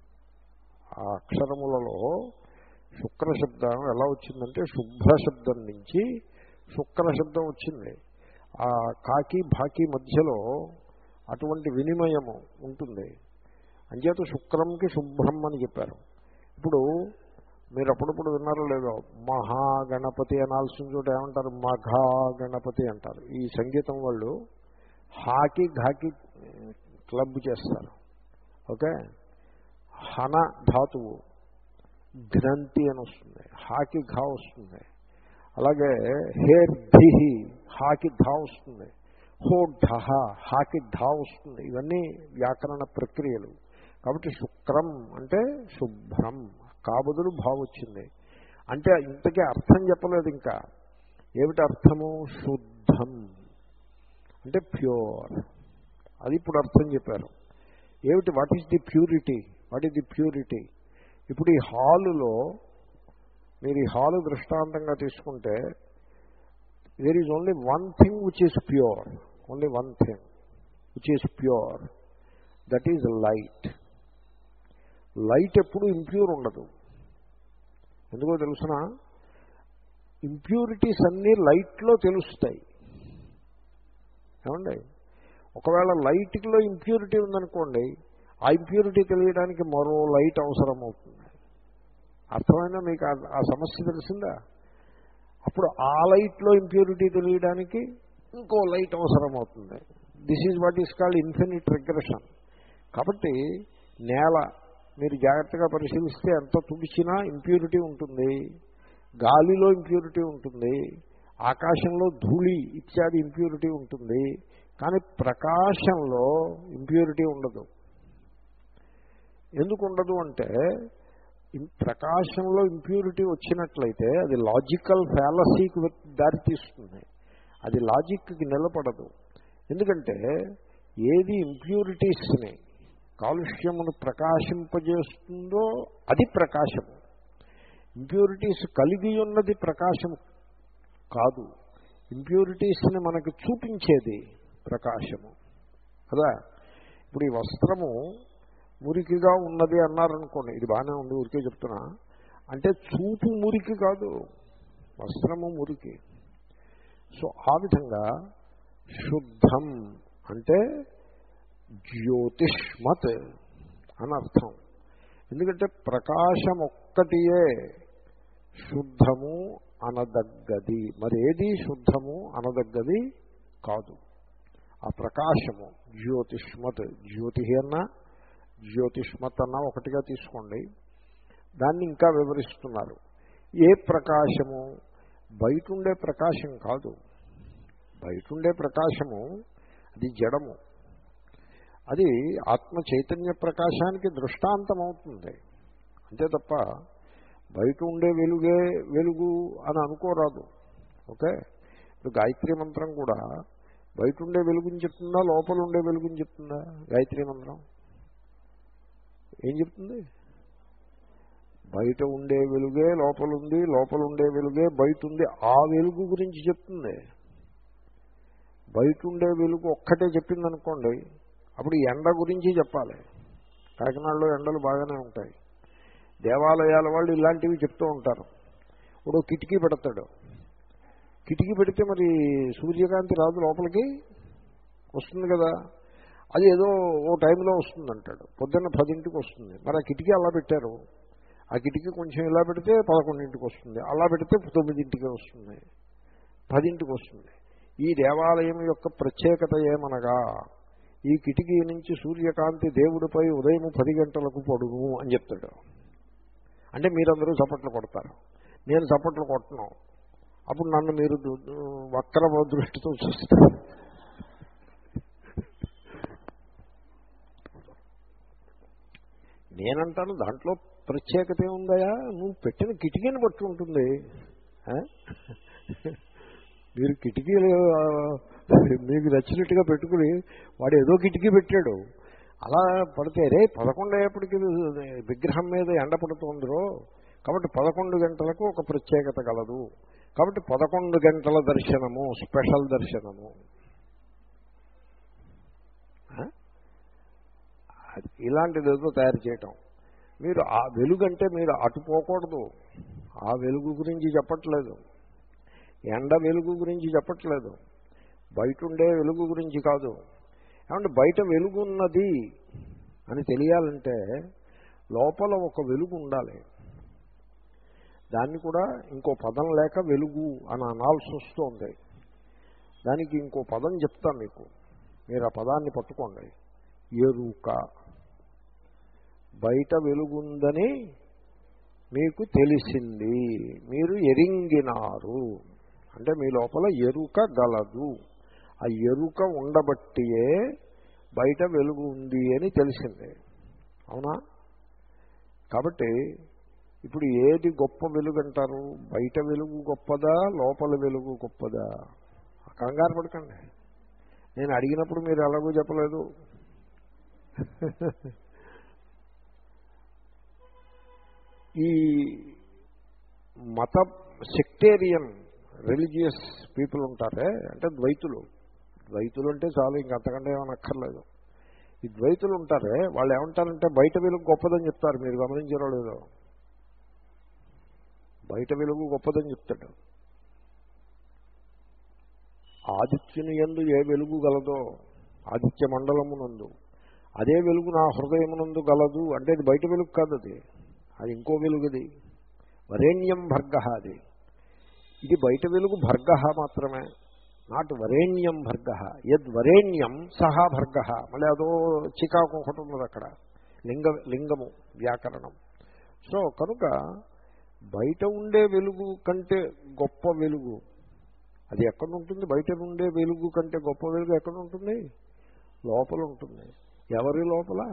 ఆ అక్షరములలో శుక్రశబ్దం ఎలా వచ్చిందంటే శుభ్ర శబ్దం నుంచి శుక్ర శబ్దం వచ్చింది. ఆ కాకి భాకి మధ్యలో అటువంటి వినిమయము ఉంటుంది. అంచేత శుక్రంకి శుభ్రం అని చెప్పారు. ఇప్పుడు మీరు అప్పుడప్పుడు విన్నారో లేదో, మహాగణపతి అనాల్సిన చోట ఏమంటారు, మఘా గణపతి అంటారు. ఈ సంగీతం వాళ్ళు హాకి ఘాకి క్లబ్ చేస్తారు. ఓకే, హన ధాతువు గ్రంథి అని వస్తుంది, హాకి ఘా వస్తుంది. అలాగే హేర్ ధిహి హాకి ధా వస్తుంది, హో ఢహ హాకి ధా వస్తుంది. ఇవన్నీ వ్యాకరణ ప్రక్రియలు. కాబట్టి శుక్రం అంటే శుభ్రం, కాబదులు భావ వచ్చింది. అంటే ఇంతకీ అర్థం చెప్పలేదు. ఇంకా ఏమిటి అర్థము? శుద్ధం అంటే ప్యూర్. అది ఇప్పుడు అర్థం చెప్పారు. ఏమిటి? What is the purity? What is the purity? ఇప్పుడు ఈ హాలులో మీరు ఈ హాలు దృష్టాంతంగా తీసుకుంటే there is only one thing which is pure, only one thing which is pure, that is light. Light ఎప్పుడు ఇంప్యూర్ ఉండదు. ఎందుకో తెలుసిన, ఇంప్యూరిటీస్ అన్నీ లైట్లో తెలుస్తాయి. ఏమండి, ఒకవేళ లైట్లో ఇంప్యూరిటీ ఉందనుకోండి, ఆ ఇంప్యూరిటీ తెలియడానికి మరో లైట్ అవసరం అవుతుంది. అర్థమైనా మీకు? ఆ సమస్య తెలిసిందా? అప్పుడు ఆ లైట్లో ఇంప్యూరిటీ తెలియడానికి ఇంకో లైట్ అవసరం అవుతుంది. This is what is called infinite regression. కాబట్టి నేల మీరు జాగ్రత్తగా పరిశీలిస్తే ఎంత తుడిచినా ఇంప్యూరిటీ ఉంటుంది, గాలిలో ఇంప్యూరిటీ ఉంటుంది, ఆకాశంలో ధూళి ఇత్యాది ఇంప్యూరిటీ ఉంటుంది. కానీ ప్రకాశంలో ఇంప్యూరిటీ ఉండదు. ఎందుకు ఉండదు అంటే, ప్రకాశంలో ఇంప్యూరిటీ వచ్చినట్లయితే అది లాజికల్ ఫ్యాలసీకి దారితీస్తుంది. అది లాజిక్కి నిలబడదు. ఎందుకంటే ఏది ఇంప్యూరిటీస్ని, కాలుష్యమును ప్రకాశింపజేస్తుందో అది ప్రకాశము. ఇంప్యూరిటీస్ కలిగి ఉన్నది ప్రకాశం కాదు. ఇంప్యూరిటీస్ని మనకు చూపించేది ప్రకాశము కదా. ఇప్పుడు ఈ వస్త్రము మురికిగా ఉన్నది అన్నారనుకోండి, ఇది బాగానే ఉంది, ఊరికే చెప్తున్నా. అంటే చూపు మురికి కాదు, వస్త్రము మురికి. సో ఆ విధంగా శుద్ధం అంటే జ్యోతిష్మత్ అని అర్థం. ఎందుకంటే ప్రకాశం ఒక్కటియే శుద్ధము అనదగ్గది, మరేది శుద్ధము అనదగ్గది కాదు. ఆ ప్రకాశము జ్యోతిష్మత్, జ్యోతి అన్నా జ్యోతిష్మత్ అన్నా ఒకటిగా తీసుకోండి. దాన్ని ఇంకా వివరిస్తున్నారు. ఏ ప్రకాశము? బయట ఉండే ప్రకాశం కాదు. బయట ఉండే ప్రకాశము అది జడము. అది ఆత్మ చైతన్య ప్రకాశానికి దృష్టాంతం అవుతుంది అంతే తప్ప బయట ఉండే వెలుగే వెలుగు అని అనుకోరాదు. ఓకే, ఇప్పుడు గాయత్రీ మంత్రం కూడా బయట ఉండే వెలుగుని చెప్తుందా, లోపల ఉండే వెలుగుని చెప్తుందా? గాయత్రీ మంత్రం ఏం చెప్తుంది? బయట ఉండే వెలుగే లోపల ఉంది, లోపల ఉండే వెలుగే బయట ఉంది, ఆ వెలుగు గురించి చెప్తుంది. బయట ఉండే వెలుగు ఒక్కటే చెప్పిందనుకోండి, అప్పుడు ఎండ గురించి చెప్పాలి. కాకినాడలో ఎండలు బాగానే ఉంటాయి. దేవాలయాల వాళ్ళు ఇలాంటివి చెప్తూ ఉంటారు. ఇప్పుడు కిటికీ పెడతాడు, కిటికీ పెడితే మరి సూర్యకాంతి రాదు, లోపలికి వస్తుంది కదా. అది ఏదో ఓ టైంలో వస్తుందంటాడు, పొద్దున్న పదింటికి వస్తుంది. మరి ఆ కిటికీ అలా పెట్టారు, ఆ కిటికీ కొంచెం ఇలా పెడితే పదకొండింటికి వస్తుంది, అలా పెడితే తొమ్మిదింటికి వస్తుంది, పదింటికి వస్తుంది. ఈ దేవాలయం యొక్క ప్రత్యేకత ఏమనగా ఈ కిటికీ నుంచి సూర్యకాంతి దేవుడిపై ఉదయం పది గంటలకు పడును అని చెప్తాడు. అంటే మీరందరూ చప్పట్లు కొడతారు, నేను చప్పట్లు కొట్టను. అప్పుడు నన్ను మీరు వక్ర దృష్టితో చూస్తారు. నేనంటాను దాంట్లో ప్రత్యేకత ఏముందయా, నువ్వు పెట్టిన కిటికీని బట్టి ఉంటుంది. మీరు కిటికీలు మీకు నచ్చినట్టుగా పెట్టుకుని వాడు ఏదో కిటికీ పెట్టాడు, అలా పడితే రే పదకొండు అయ్యేప్పటికీ విగ్రహం మీద ఎండ పడుతుందో కాబట్టి పదకొండు గంటలకు ఒక ప్రత్యేకత కలదు, కాబట్టి పదకొండు గంటల దర్శనము స్పెషల్ దర్శనము. ఇలాంటిది ఏదో తయారు చేయటం. మీరు ఆ వెలుగంటే మీరు అటుపోకూడదు. ఆ వెలుగు గురించి చెప్పట్లేదు, ఎండ వెలుగు గురించి చెప్పట్లేదు, బయట ఉండే వెలుగు గురించి కాదు. ఏమంటే బయట వెలుగు ఉన్నది అని తెలియాలంటే లోపల ఒక వెలుగు ఉండాలి. దాన్ని కూడా ఇంకో పదం లేక వెలుగు అని అనాల్సి వస్తుంది. దానికి ఇంకో పదం చెప్తా మీకు, మీరు ఆ పదాన్ని పట్టుకోండి. ఎరుక. బయట వెలుగుందని మీకు తెలిసింది, మీరు ఎరింగినారు అంటే మీ లోపల ఎరుక గలదు. ఆ ఎరుక ఉండబట్టియే బయట వెలుగు ఉంది అని తెలిసింది. అవునా? కాబట్టి ఇప్పుడు ఏది గొప్ప వెలుగు అంటారు? బయట వెలుగు గొప్పదా, లోపల వెలుగు గొప్పదా? కంగారు పడకండి, నేను అడిగినప్పుడు మీరు ఎలాగో చెప్పలేదు. ఈ మత సెక్టేరియన్ రిలీజియస్ పీపుల్ ఉంటారే, అంటే ద్వైతులు. ద్వైతులు అంటే చాలు, ఇంకంతకంటే ఏమైనా అక్కర్లేదు. ఈ ద్వైతులు ఉంటారే, వాళ్ళు ఏమంటారంటే బయట వెలుగు గొప్పదని చెప్తారు. మీరు గమనించారో లేదో, బయట వెలుగు గొప్పదని చెప్తాడు. ఆదిత్యుని యందు ఏ వెలుగు గలదో, ఆదిత్య మండలమునందు అదే వెలుగు నా హృదయమునందు గలదు అంటే అది బయట వెలుగు కాదు, అది అది ఇంకో వెలుగుది. వరేణ్యం భర్గ. అది ఇది బయట వెలుగు భర్గ మాత్రమే, నాట్ వరేణ్యం భర్గ. యద్ వరేణ్యం సహా భర్గ. మళ్ళీ అదో చికాకు ఒకటి ఉన్నది అక్కడ, లింగ లింగము వ్యాకరణం. సో కనుక బయట ఉండే వెలుగు కంటే గొప్ప వెలుగు అది ఎక్కడ ఉంటుంది? బయట ఉండే వెలుగు కంటే గొప్ప వెలుగు ఎక్కడ ఉంటుంది? లోపల ఉంటుంది. ఎవరి లోపల?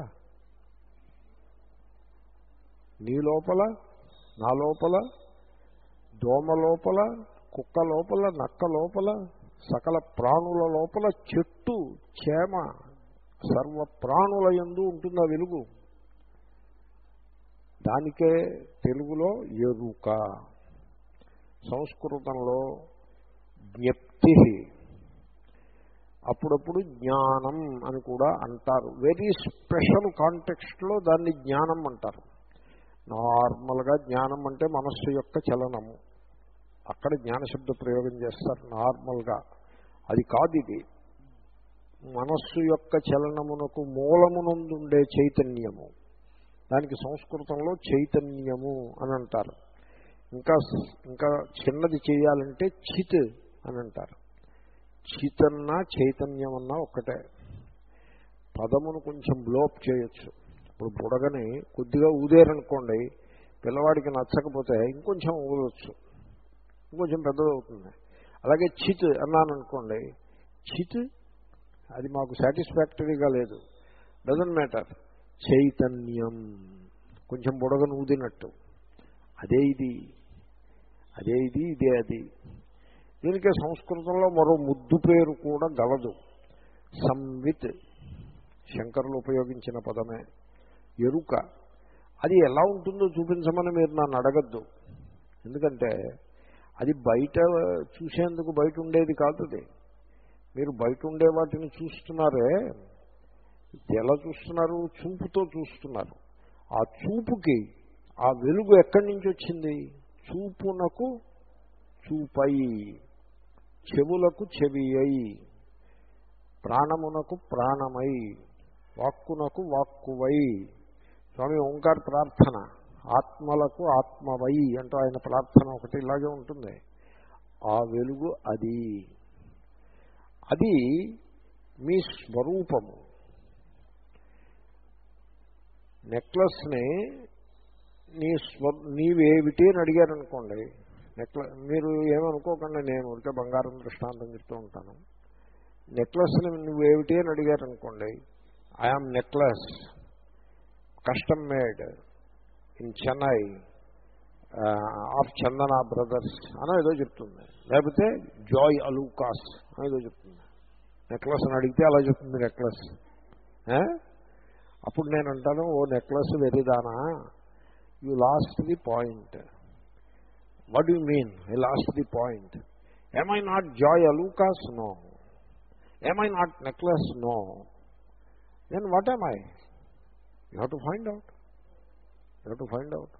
నీ లోపల, నా లోపల, దోమ లోపల, కుక్క లోపల, నక్క లోపల, సకల ప్రాణుల లోపల, చెట్టు చేమ సర్వ ప్రాణుల యందు ఉంటుంది ఆ వెలుగు. దానికే తెలుగులో ఎరుక, సంస్కృతంలో జ్ఞప్తి, అప్పుడప్పుడు జ్ఞానం అని కూడా అంటారు. వెరీ స్పెషల్ కాంటెక్స్ట్లో దాన్ని జ్ఞానం అంటారు. నార్మల్గా జ్ఞానం అంటే మనస్సు యొక్క చలనము, అక్కడ జ్ఞానశబ్ద ప్రయోగం చేస్తారు నార్మల్గా. అది కాదు, ఇది మనస్సు యొక్క చలనమునకు మూలమునందుండే చైతన్యము. దానికి సంస్కృతంలో చైతన్యము అని అంటారు. ఇంకా ఇంకా చిన్నది చేయాలంటే చిత్ అని అంటారు. చిత్ అన్నా చైతన్యం అన్నా ఒక్కటే. పదమును కొంచెం బ్లోప్ చేయొచ్చు. ఇప్పుడు బుడగని కొద్దిగా ఊదేరనుకోండి, పిల్లవాడికి నచ్చకపోతే ఇంకొంచెం ఊదొచ్చు, ఇంకొంచెం పెద్దదవుతుంది. అలాగే చిత్ అన్నాను అనుకోండి, చిత్ అది మాకు సాటిస్ఫాక్టరీగా లేదు, డజంట్ మ్యాటర్. చైతన్యం కొంచెం బుడగను ఊదినట్టు, అదే ఇది, అదే ఇది, ఇదే అది. దీనికే సంస్కృతంలో మరో ముద్దు పేరు కూడా గలదు, సంవిత్. శంకరులు ఉపయోగించిన పదమే ఎరుక. అది ఎలా ఉంటుందో చూపించమని మీరు నన్ను అడగద్దు, ఎందుకంటే అది బయట చూసేందుకు బయట ఉండేది కాదు. అది మీరు బయట ఉండే వాటిని చూస్తున్నారే, ఎలా చూస్తున్నారు? చూపుతో చూస్తున్నారు. ఆ చూపుకి ఆ వెలుగు ఎక్కడి నుంచి వచ్చింది? చూపునకు చూపై, చెవులకు చెవి అయి, ప్రాణమునకు ప్రాణమై, వాక్కునకు వాక్కువై. స్వామి ఓంకార ప్రార్థన, ఆత్మలకు ఆత్మవై అంటూ ఆయన ప్రార్థన ఒకటి ఇలాగే ఉంటుంది. ఆ వెలుగు అది, అది మీ స్వరూపము. నెక్లెస్ని నీ స్వ నీవేమిటి అని అడిగారనుకోండి, నెక్లెస్ మీరు ఏమనుకోకుండా, నేను ఉంటే బంగారం దృష్టాంతం చెప్తూ ఉంటాను. నెక్లెస్ని నువ్వేమిటి అని అడిగారనుకోండి, I am necklace custom made in Chennai of Chandana Brothers అని ఏదో చెప్తుంది. లేకపోతే జాయ్ అలూకాస్ అని ఏదో చెప్తుంది. నెక్లెస్ అని అడిగితే అలా చెప్తుంది నెక్లెస్. అప్పుడు నేను అంటాను, ఓ నెక్లెస్ వెరిదానా, you lost the point. What do you mean I lost the point? am I not joy alukas? No. am I not necklace? No. Then what am I? You have to find out. You have to find out.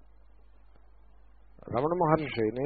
Ramana మహర్షిని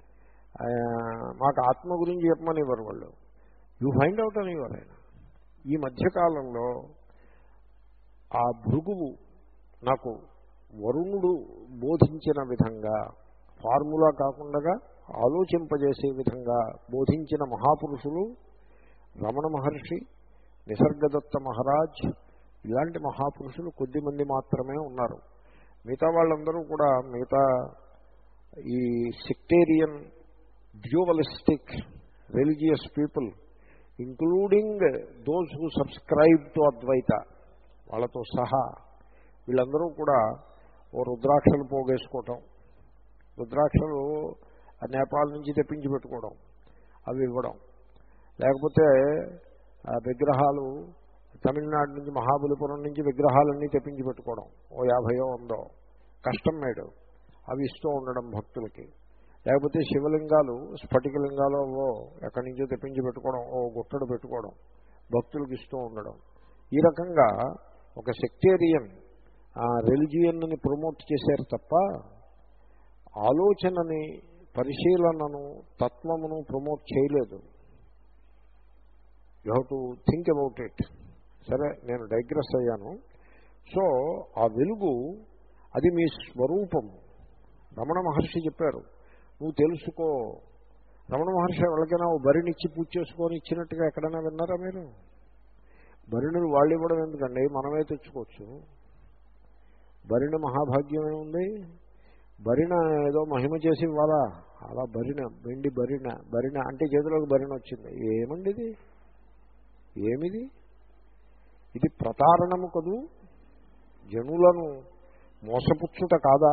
మాకు ఆత్మ గురించి చెప్పమనేవారు వాళ్ళు. You find out అనేవారు ఆయన. ఈ మధ్యకాలంలో ఆ భృగువు నాకు వరుణుడు బోధించిన విధంగా, ఫార్ములా కాకుండా ఆలోచింపజేసే విధంగా బోధించిన మహాపురుషులు రమణ మహర్షి, నిసర్గదత్త మహారాజ్, ఇలాంటి మహాపురుషులు కొద్దిమంది మాత్రమే ఉన్నారు. మిగతా వాళ్ళందరూ కూడా, మిగతా ఈ sectarian dualistic religious people, including those who subscribe to Advaita, వాళ్ళతో సహా వీళ్ళందరూ కూడా ఓ రుద్రాక్షలు పోగేసుకోవటం, రుద్రాక్షలు నేపాల్ నుంచి తెప్పించి పెట్టుకోవడం, అవి ఇవ్వడం, లేకపోతే విగ్రహాలు తమిళనాడు నుంచి, మహాబలిపురం నుంచి విగ్రహాలన్నీ తెప్పించి పెట్టుకోవడం, ఓ యాభయో వందో కస్టమ్ మేడ్, అవి ఇస్తూ ఉండడం భక్తులకి. లేకపోతే శివలింగాలు, స్ఫటికలింగాలు ఓ ఎక్కడి నుంచో తెప్పించి పెట్టుకోవడం, ఓ గుట్టడు పెట్టుకోవడం, భక్తులకు ఇస్తూ ఉండడం. ఈ రకంగా ఒక సెక్టేరియన్ రిలిజియన్ని ప్రమోట్ చేశారు తప్ప ఆలోచనని, పరిశీలనను, తత్వమును ప్రమోట్ చేయలేదు. You have to think about it. సరే, నేను డైగ్రెస్ అయ్యాను. సో ఆ వెలుగు అది మీ స్వరూపము. రమణ మహర్షి చెప్పారు, నువ్వు తెలుసుకో. రమణ మహర్షి ఎవరికైనా ఓ బరినిచ్చి పూజ చేసుకొని ఇచ్చినట్టుగా ఎక్కడైనా విన్నారా మీరు? బరిణులు వాళ్ళు ఇవ్వడం ఎందుకండి, మనమే తెచ్చుకోవచ్చు. బరిణ మహాభాగ్యమే ఉంది. బరిణ ఏదో మహిమ చేసి ఇవ్వాలా? అలా బరిణ, వెండి బరిణ, బరిణ అంటే చేతిలోకి బరిణ వచ్చింది. ఏమండి ఇది? ఏమిది? ఇది ప్రతారణము కదూ, జనులను మోసపుచ్చుట కాదా?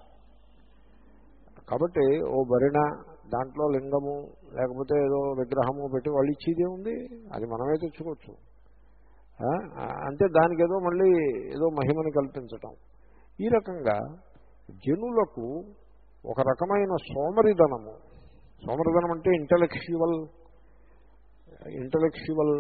కాబట్టి ఓ బరిణ, దాంట్లో లింగము లేకపోతే ఏదో విగ్రహము పెట్టి వాళ్ళు ఇచ్చేదే ఉంది, అది మనమే తెచ్చుకోవచ్చు. అంటే దానికి ఏదో మళ్ళీ ఏదో మహిమని కల్పించటం. ఈ రకంగా జనులకు ఒక రకమైన సోమరిధనము, సోమరిధనం అంటే ఇంటలెక్చువల్ ఇంటలెక్చువల్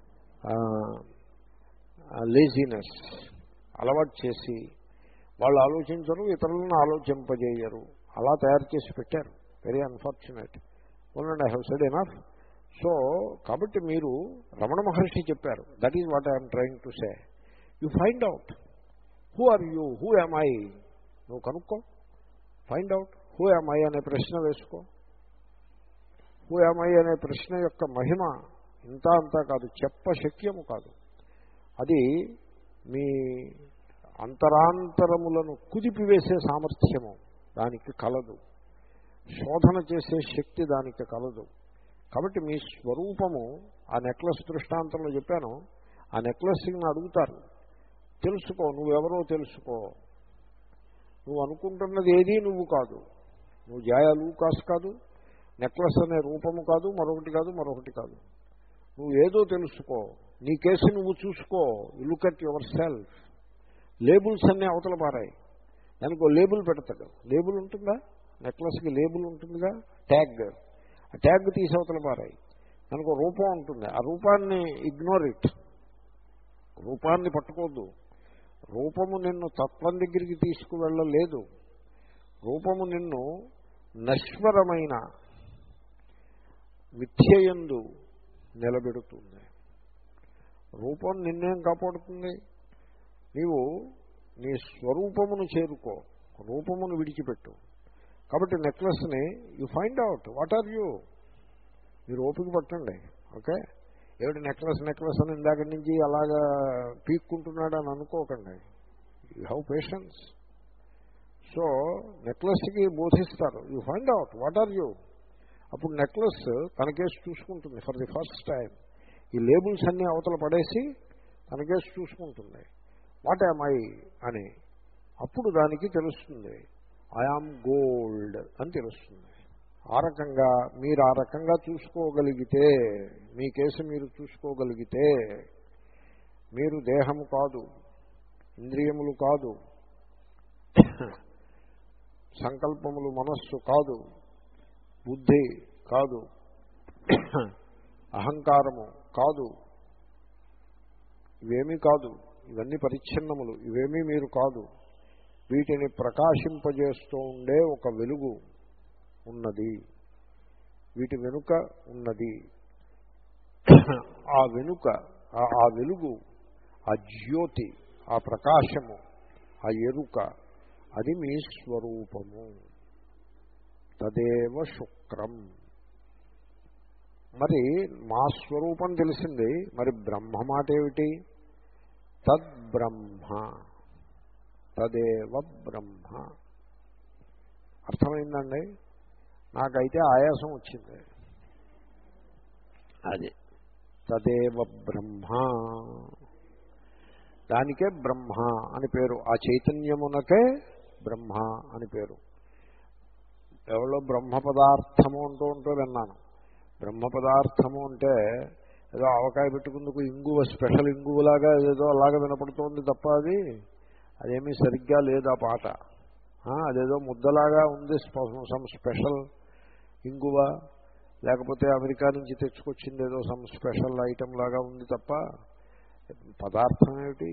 లేజినెస్ అలవాటు చేసి వాళ్ళు ఆలోచించరు, ఇతరులను ఆలోచింపజేయరు. అలా తయారు చేసి పెట్టారు. Very unfortunate. One and I have said enough. So కాబట్టి మీరు రమణ మహర్షి చెప్పారు, that is what I'm trying to say. You find out who are you, who am I, నువ్వు కనుక్కో. Find out who am I అనే ప్రశ్న వేసుకో. హూ యామ్ ఐ అనే ప్రశ్న యొక్క మహిమ ఇంత అంతా కాదు, చెప్ప శక్యము కాదు. అది మీ అంతరాంతరములను కుదిపివేసే సామర్థ్యము దానికి కలదు, శోధన చేసే శక్తి దానికి కలదు. కాబట్టి మీ స్వరూపము, ఆ నెక్లెస్ దృష్టాంతంలో చెప్పాను, ఆ నెక్లెస్ని అడుగుతారు, తెలుసుకో, నువ్వెవరో తెలుసుకో. నువ్వు అనుకుంటున్నది ఏదీ నువ్వు కాదు, నువ్వు జాయ్ అలూకాస్ కాదు, నెక్లెస్ అనే రూపము కాదు, మరొకటి కాదు, మరొకటి కాదు. నువ్వు ఏదో తెలుసుకో, నీ కేసు నువ్వు చూసుకో. You look at yourself. Labels అన్నీ అవతల పారాయి. దానికి ఒక లేబుల్ పెడతాడు. లేబుల్ ఉంటుందా? నెక్లెస్కి లేబుల్ ఉంటుందిగా, ట్యాగ్. ఆ ట్యాగ్ తీసి అవతల పారాయి. దానికి ఒక రూపం ఉంటుంది. ఆ రూపాన్ని ఇగ్నోర్ ఇట్. రూపాన్ని పట్టుకోవద్దు. రూపము నిన్ను తత్వం దగ్గరికి తీసుకువెళ్ళలేదు. రూపము నిన్ను నశ్వరమైన మిథ్యయందు నిలబెడుతుంది. రూపం నిన్నేం కాపాడుతుంది? నీవు నీ స్వరూపమును చేరుకో, రూపమును విడిచిపెట్టు. కాబట్టి నెక్లెస్ని you find out what are you. మీరు ఓపిక పట్టండి. ఓకే, ఏమిటి నెక్లెస్ నెక్లెస్ అని ఇందాక నుంచి అలాగా పీక్కుంటున్నాడు అని అనుకోకండి. You have patience. సో నెక్లెస్కి బోధిస్తారు, you find out what are you. అప్పుడు నెక్లెస్ తనకేసి చూసుకుంటుంది ఫర్ ది ఫస్ట్ టైం. ఈ లేబుల్స్ అన్నీ అవతల పడేసి తనకేసి చూసుకుంటుంది, వాట్ యామ్ ఐ అని. అప్పుడు దానికి తెలుస్తుంది ఐ యామ్ గోల్డ్ అని తెలుస్తుంది. ఆ రకంగా మీరు ఆ రకంగా చూసుకోగలిగితే, మీ కేసు మీరు చూసుకోగలిగితే, మీరు దేహము కాదు, ఇంద్రియములు కాదు, సంకల్పములు మనస్సు కాదు, బుద్ధి కాదు, అహంకారము కాదు, ఇవేమీ కాదు, ఇవన్నీ పరిచ్ఛిన్నములు, ఇవేమీ మీరు కాదు. వీటిని ప్రకాశింపజేస్తూ ఉండే ఒక వెలుగు ఉన్నది, వీటి వెనుక ఉన్నది. ఆ వెనుక ఆ వెలుగు, ఆ జ్యోతి, ఆ ప్రకాశము, ఆ ఎరుక, అది మీ స్వరూపము. తదేవ శుక్రం. మరి మా స్వరూపం తెలిసింది, మరి బ్రహ్మ మాట ఏమిటి? తద్బ్రహ్మ, తదేవ బ్రహ్మ. అర్థమైందండి? నాకైతే ఆయాసం వచ్చింది. అది తదేవ బ్రహ్మ, దానికే బ్రహ్మ అని పేరు. ఆ చైతన్యమునకే బ్రహ్మ అని పేరు. ఎవరో బ్రహ్మ పదార్థము అంటూ ఉంటూ విన్నాను. బ్రహ్మ పదార్థము అంటే ఏదో ఆవకాయ పెట్టుకుందుకు ఇంగువ, స్పెషల్ ఇంగువలాగా ఏదో అలాగా వినపడుతోంది తప్ప అది అదేమీ సరిగ్గా లేదు ఆ పాట. అదేదో ముద్దలాగా ఉంది, సమ్ స్పెషల్ ఇంగువ, లేకపోతే అమెరికా నుంచి తెచ్చుకొచ్చింది ఏదో సమ్ స్పెషల్ ఐటమ్ లాగా ఉంది తప్ప పదార్థం ఏమిటి?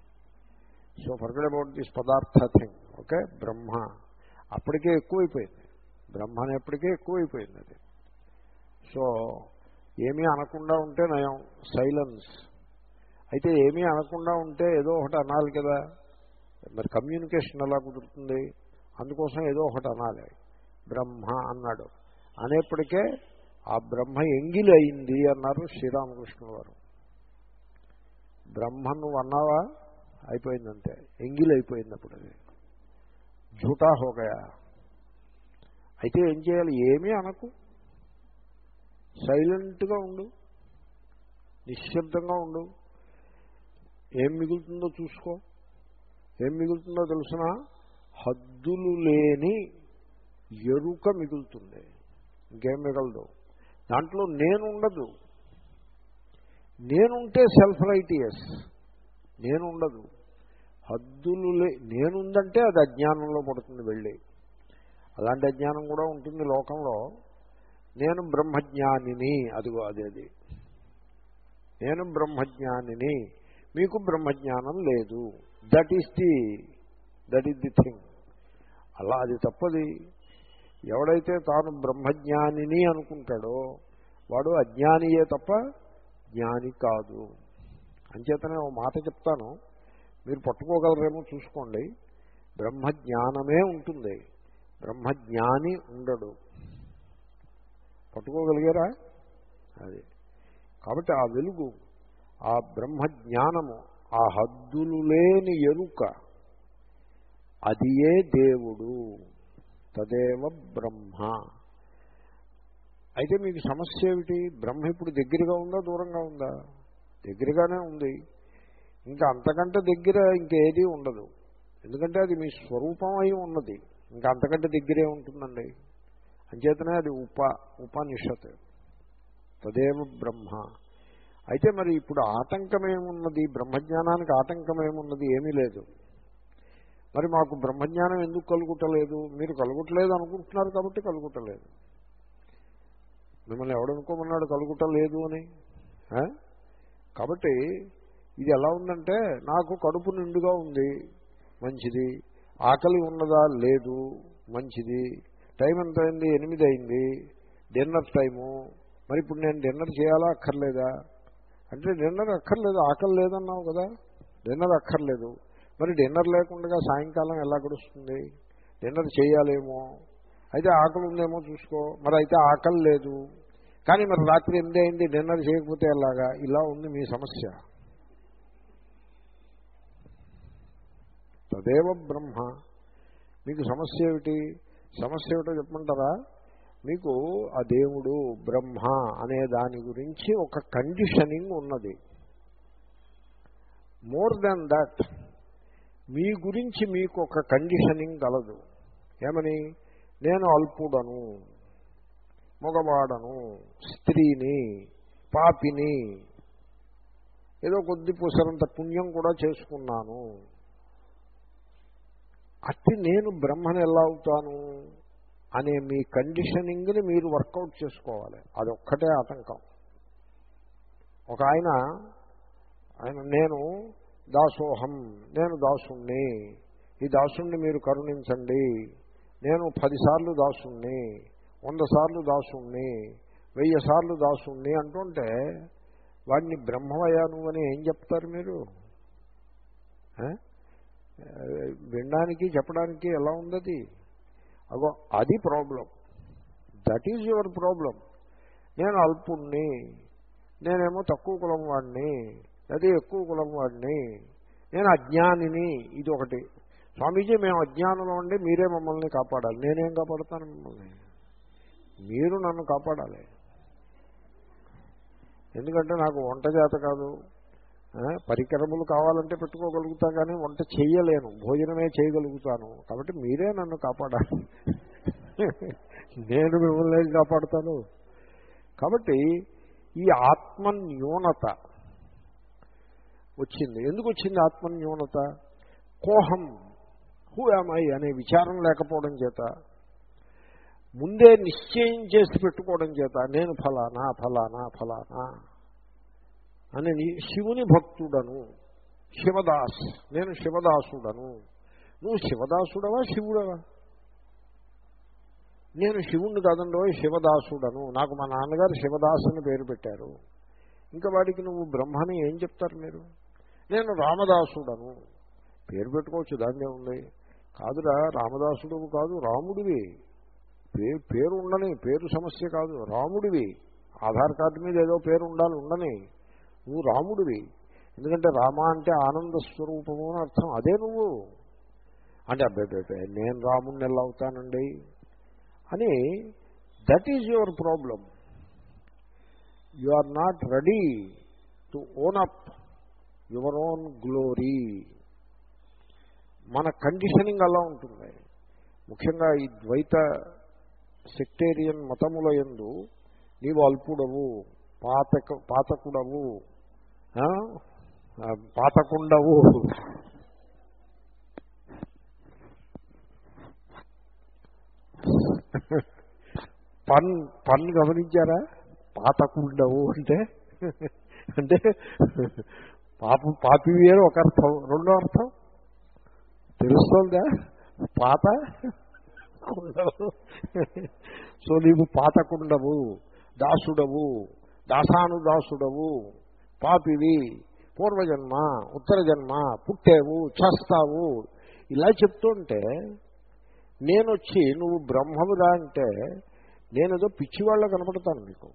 సో ఫర్గెట్ అబౌట్ దిస్ పదార్థ థింగ్. ఓకే, బ్రహ్మ అప్పటికే ఎక్కువైపోయింది, బ్రహ్మ అనేప్పటికే ఎక్కువైపోయింది అది. సో ఏమీ అనకుండా ఉంటే నయం, సైలెన్స్. అయితే ఏమీ అనకుండా ఉంటే ఏదో ఒకటి అనాలి కదా, మరి కమ్యూనికేషన్ ఎలా కుదురుతుంది? అందుకోసం ఏదో ఒకటి అనాలి. బ్రహ్మ అన్నాడు, అనేప్పటికే ఆ బ్రహ్మ ఎంగిలి అయింది అన్నారు శ్రీరామకృష్ణుల వారు. బ్రహ్మ నువ్వు అన్నావా, అయిపోయిందంతే, ఎంగిలి అయిపోయింది. అప్పుడు అది झूठा हो गया. అయితే ఏం చేయాలి? ఏమీ అనకు, సైలెంట్గా ఉండు, నిశ్శబ్దంగా ఉండు. ఏం మిగులుతుందో చూసుకో. ఏం మిగులుతుందో తెలుసునా? హద్దులు లేని ఎరుక మిగులుతుంది, ఇంకేం మిగలదు. దాంట్లో నేను ఉండదు. నేనుంటే సెల్ఫ్ రైటియస్, నేను ఉండదు. హద్దులు లే నేనుందంటే అది అజ్ఞానంలో పడుతుంది వెళ్ళి. అలాంటి అజ్ఞానం కూడా ఉంటుంది లోకంలో. నేను బ్రహ్మజ్ఞానిని, అదిగో అదే అది నేను బ్రహ్మజ్ఞానిని, మీకు బ్రహ్మజ్ఞానం లేదు. That is the that is the thing. అలా అది తప్పది. ఎవడైతే తాను బ్రహ్మజ్ఞానిని అనుకుంటాడో వాడు అజ్ఞానియే తప్ప జ్ఞాని కాదు. అంచేతనే ఓ మాట చెప్తాను, మీరు పట్టుకోగలరేమో చూసుకోండి. బ్రహ్మజ్ఞానమే ఉంటుంది, బ్రహ్మజ్ఞాని ఉండడు. పట్టుకోగలిగారా? అది కాబట్టి ఆ వెలుగు, ఆ బ్రహ్మజ్ఞానము, ఆ హద్దులు లేని ఎరుక, అది ఏ దేవుడు. తదేవ బ్రహ్మ. అయితే మీకు సమస్య ఏమిటి? బ్రహ్మ ఇప్పుడు దగ్గరగా ఉందా, దూరంగా ఉందా? దగ్గరగానే ఉంది. ఇంకా అంతకంటే దగ్గర ఇంకేదీ ఉండదు, ఎందుకంటే అది మీ స్వరూపం అయి ఉన్నది. ఇంకా అంతకంటే దగ్గరే ఉంటుందండి. అంచేతనే అది ఉప ఉపనిషత్. తదేవ బ్రహ్మ. అయితే మరి ఇప్పుడు ఆటంకమేమున్నది? బ్రహ్మజ్ఞానానికి ఆటంకమేమున్నది? ఏమీ లేదు. మరి మాకు బ్రహ్మజ్ఞానం ఎందుకు కలుగుటలేదు? మీరు కలుగుటలేదు అనుకుంటున్నారు కాబట్టి కలుగుటలేదు. మిమ్మల్ని ఎవడనుకోమన్నాడు కలుగుటలేదు అని? కాబట్టి ఇది ఎలా ఉందంటే, నాకు కడుపు నిండుగా ఉంది, మంచిది. ఆకలి ఉన్నదా? లేదు, మంచిది. టైం ఎంత అయింది? ఎనిమిది అయింది, డిన్నర్ టైము. మరి ఇప్పుడు నేను డిన్నర్ చేయాలా అక్కర్లేదా అంటే, డిన్నర్ అక్కర్లేదు, ఆకలి లేదన్నావు కదా, డిన్నర్ అక్కర్లేదు. మరి డిన్నర్ లేకుండా సాయంకాలం ఎలా గడుస్తుంది? డిన్నర్ చేయాలేమో, అయితే ఆకలి ఉందేమో చూసుకో. మరి అయితే ఆకలి లేదు, కానీ మరి రాత్రి ఎనిమిది అయింది, డిన్నర్ చేయకపోతే ఎలాగా? ఇలా ఉంది మీ సమస్య. తదేవ బ్రహ్మ. మీకు సమస్య ఏమిటి? సమస్య ఏమిటో చెప్పమంటారా? మీకు ఆ దేవుడు బ్రహ్మ అనే దాని గురించి ఒక కండిషనింగ్ ఉన్నది. మోర్ దాన్ దాట్ మీ గురించి మీకు ఒక కండిషనింగ్ కలదు. ఏమని? నేను అల్పుడను, మగవాడను, స్త్రీని, పాపిని, ఏదో కొద్ది పూసరంత పుణ్యం కూడా చేసుకున్నాను. అట్టి నేను బ్రహ్మను ఎలా అవుతాను అనే మీ కండిషనింగ్ని మీరు వర్కౌట్ చేసుకోవాలి. అదొక్కటే ఆటంకం. ఒక ఆయన ఆయన నేను దాసోహం, నేను దాసుణ్ణి, ఈ దాసుణ్ణి మీరు కరుణించండి, నేను పదిసార్లు దాసుణ్ణి, వంద సార్లు దాసుణ్ణి, వెయ్యి సార్లు దాసుణ్ణి అంటుంటే వాడిని బ్రహ్మవయ్యా నువ్వని ఏం చెప్తారు మీరు? వినడానికి చెప్పడానికి ఎలా ఉంది? అగో అది problem. That is your problem. నేను అల్పుణ్ణి, నేనేమో తక్కువ కులం వాడిని, అదే ఎక్కువ కులం వాడిని, నేను అజ్ఞానిని. ఇది ఒకటి. స్వామీజీ మేము అజ్ఞానంలో ఉండి మీరే మమ్మల్ని కాపాడాలి. నేనేం కాపాడుతాను మిమ్మల్ని? మీరు నన్ను కాపాడాలి. ఎందుకంటే నాకు వంట చేత కాదు. పరికరములు కావాలంటే పెట్టుకోగలుగుతా కానీ వంట చేయలేను, భోజనమే చేయగలుగుతాను. కాబట్టి మీరే నన్ను కాపాడాలి. నేను మిమ్మల్ని ఏం కాపాడుతాను? కాబట్టి ఈ ఆత్మన్యూనత వచ్చింది. ఎందుకు వచ్చింది ఆత్మన్యూనత? కోహం, హూ యామ్ ఐ అనే విచారం లేకపోవడం చేత, ముందే నిశ్చయం చేసి పెట్టుకోవడం చేత నేను ఫలానా ఫలానా ఫలానా అని శివుని భక్తుడను, శివదాస్, నేను శివదాసుడను. నువ్వు శివదాసుడవా శివుడవా? నేను శివుణ్ణి కాదండో శివదాసుడను, నాకు మా నాన్నగారు శివదాస్ అని పేరు పెట్టారు. ఇంకా వాడికి నువ్వు బ్రహ్మని ఏం చెప్తారు మీరు? నేను రామదాసుడను, పేరు పెట్టుకోవచ్చు, దాన్నే ఉంది. కాదురా రామదాసుడు కాదు, రాముడివి. పేరు పేరు ఉండని, పేరు సమస్య కాదు, రాముడివి. ఆధార్ కార్డు మీద ఏదో పేరు ఉండాలి, ఉండని. నువ్వు రాముడివి. ఎందుకంటే రామ అంటే ఆనంద స్వరూపము అని అర్థం. అదే నువ్వు అంటే అబ్బాయి నేను రాముడిని ఎలా అవుతానండి అని. That is your problem. You are not ready to own up your own glory. మన కండిషనింగ్ అలా ఉంటుంది. ముఖ్యంగా ఈ ద్వైత సెక్టేరియన్ మతముల యందు నీవు అల్పుడవు, పాతక పాతకుడవు, పాతకుండవు, పన్ పన్ గమనించారా? పాతకుండవు అంటే అంటే పాప పాపి వేరు ఒక అర్థం, రెండో అర్థం తెలుస్తుందా? పాత కుండవు. సో నీవు పాతకుండవు, దాసుడవు, దాసానుదాసుడవు, పాపివి, పూర్వజన్మ, ఉత్తర జన్మ, పుట్టేవు, చేస్తావు, ఇలా చెప్తుంటే నేనొచ్చి నువ్వు బ్రహ్మమురా అంటే నేనేదో పిచ్చివాళ్ళ కనపడతాను మీకు.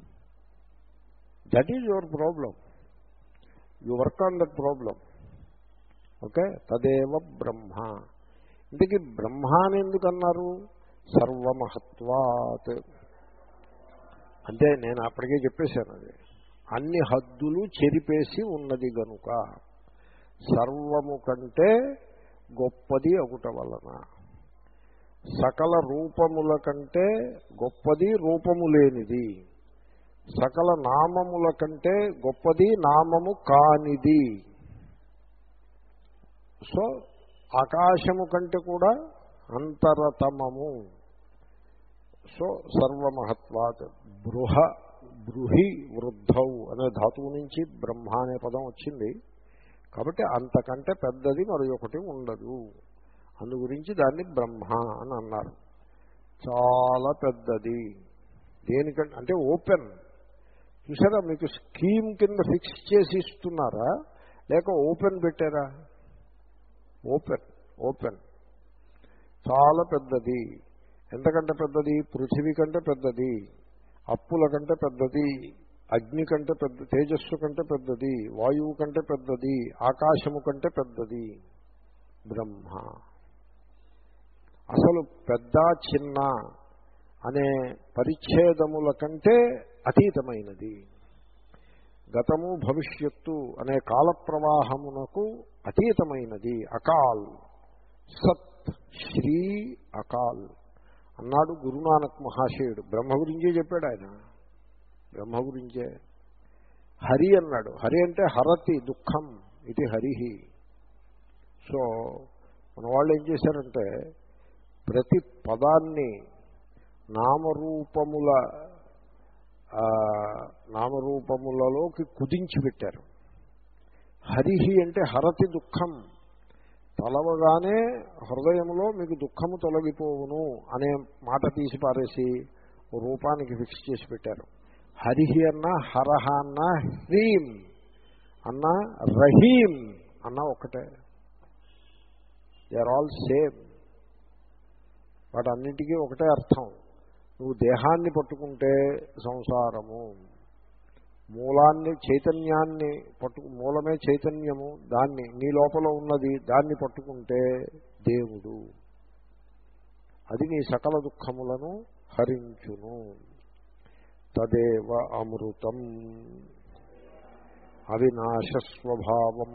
That is your problem. You work on that problem. Okay. తదేవ బ్రహ్మ. ఇంతకీ బ్రహ్మ అని ఎందుకన్నారు? సర్వమహత్వాత్. అంటే నేను అప్పటికే చెప్పేశాను, అది అన్ని హద్దులు చెరిపేసి ఉన్నది గనుక సర్వము కంటే గొప్పది ఒకట వలన, సకల రూపముల కంటే గొప్పది రూపము లేనిది, సకల నామముల కంటే గొప్పది నామము కానిది. సో ఆకాశము కంటే కూడా అంతరతమము. సో సర్వమహత్వాత్. బృహ బృహి వృద్ధౌ అనే ధాతువు నుంచి బ్రహ్మ అనే పదం వచ్చింది. కాబట్టి అంతకంటే పెద్దది మరి ఒకటి ఉండదు. అందు గురించి దాన్ని బ్రహ్మ అని అన్నారు. చాలా పెద్దది. దేనికంటే అంటే ఓపెన్. చూసారా, మీకు స్కీమ్ కింద ఫిక్స్ చేసి ఇస్తున్నారా లేక ఓపెన్ పెట్టారా? ఓపెన్. ఓపెన్ చాలా పెద్దది. ఎంతకంటే పెద్దది? పృథివీ కంటే పెద్దది, అప్పుల కంటే పెద్దది, అగ్ని కంటే పెద్ద, తేజస్సు కంటే పెద్దది, వాయువు కంటే పెద్దది, ఆకాశము కంటే పెద్దది. బ్రహ్మ. అసలు పెద్ద చిన్న అనే పరిచ్ఛేదముల కంటే అతీతమైనది. గతము భవిష్యత్తు అనే కాల ప్రవాహమునకు అతీతమైనది. అకాల్ సత్ శ్రీ అకాల్ అన్నాడు గురునానక్ మహాశయుడు. బ్రహ్మ గురించే చెప్పాడు ఆయన, బ్రహ్మ గురించే. హరి అన్నాడు. హరి అంటే హరతి దుఃఖం, ఇది హరిహి. సో మన వాళ్ళు ఏం చేశారంటే ప్రతి పదాన్ని నామరూపముల నామరూపములలోకి కుదించి పెట్టారు. హరిహి అంటే హరతి దుఃఖం, తలవగానే హృదయంలో మీకు దుఃఖము తొలగిపోవును అనే మాట తీసి పారేసి రూపానికి ఫిక్స్ చేసి పెట్టారు. హరిహి అన్న, హరహ అన్న, హ్రీం అన్న, రహీం అన్న ఒకటే. They are all same. వాటన్నిటికీ ఒకటే అర్థం. నువ్వు దేహాన్ని పట్టుకుంటే సంసారము, మూలాన్ని చైతన్యాన్ని పట్టు మూలమే చైతన్యము, దాన్ని నీ లోపల ఉన్నది దాన్ని పట్టుకుంటే దేవుడు. అది నీ సకల దుఃఖములను హరించును. తదేవ అమృతం అవినాశస్వభావం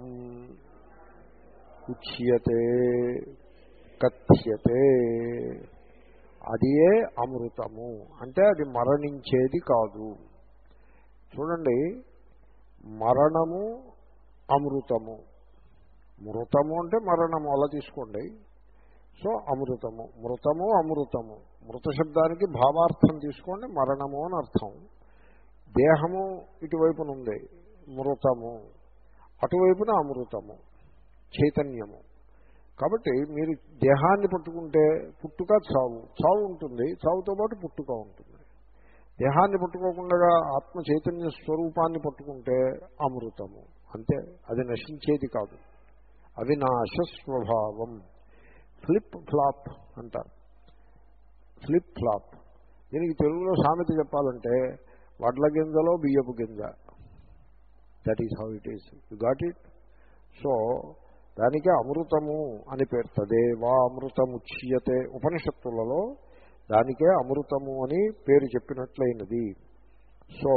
ఉచ్యతే కథ్యతే. అదియే అమృతము అంటే అది మరణించేది కాదు. చూడండి, మరణము అమృతము, మృతము అంటే మరణము అలా తీసుకోండి. సో అమృతము, మృతము అమృతము, మృత శబ్దానికి భావార్థం తీసుకోండి, మరణము అని అర్థం. దేహము ఇటువైపున ఉంది మృతము, అటువైపున అమృతము చైతన్యము. కాబట్టి మీరు దేహాన్ని పట్టుకుంటే పుట్టుక చావు, చావు ఉంటుంది, చావుతో పాటు పుట్టుక ఉంటుంది. దేహాన్ని పట్టుకోకుండా ఆత్మ చైతన్య స్వరూపాన్ని పట్టుకుంటే అమృతము, అంతే. అది నశించేది కాదు. అవినాశ స్వభావం. ఫ్లిప్ ఫ్లాప్ అంటారు. ఫ్లిప్ ఫ్లాప్ దీనికి తెలుగులో సామెత చెప్పాలంటే వడ్ల గింజలో బియ్యపు గింజ. That is how it is. You got it. So దానికే అమృతము అని పేరు. తదేవా అమృతముచ్యతే. ఉపనిషత్తులలో దానికే అమృతము అని పేరు చెప్పినట్లయినది. సో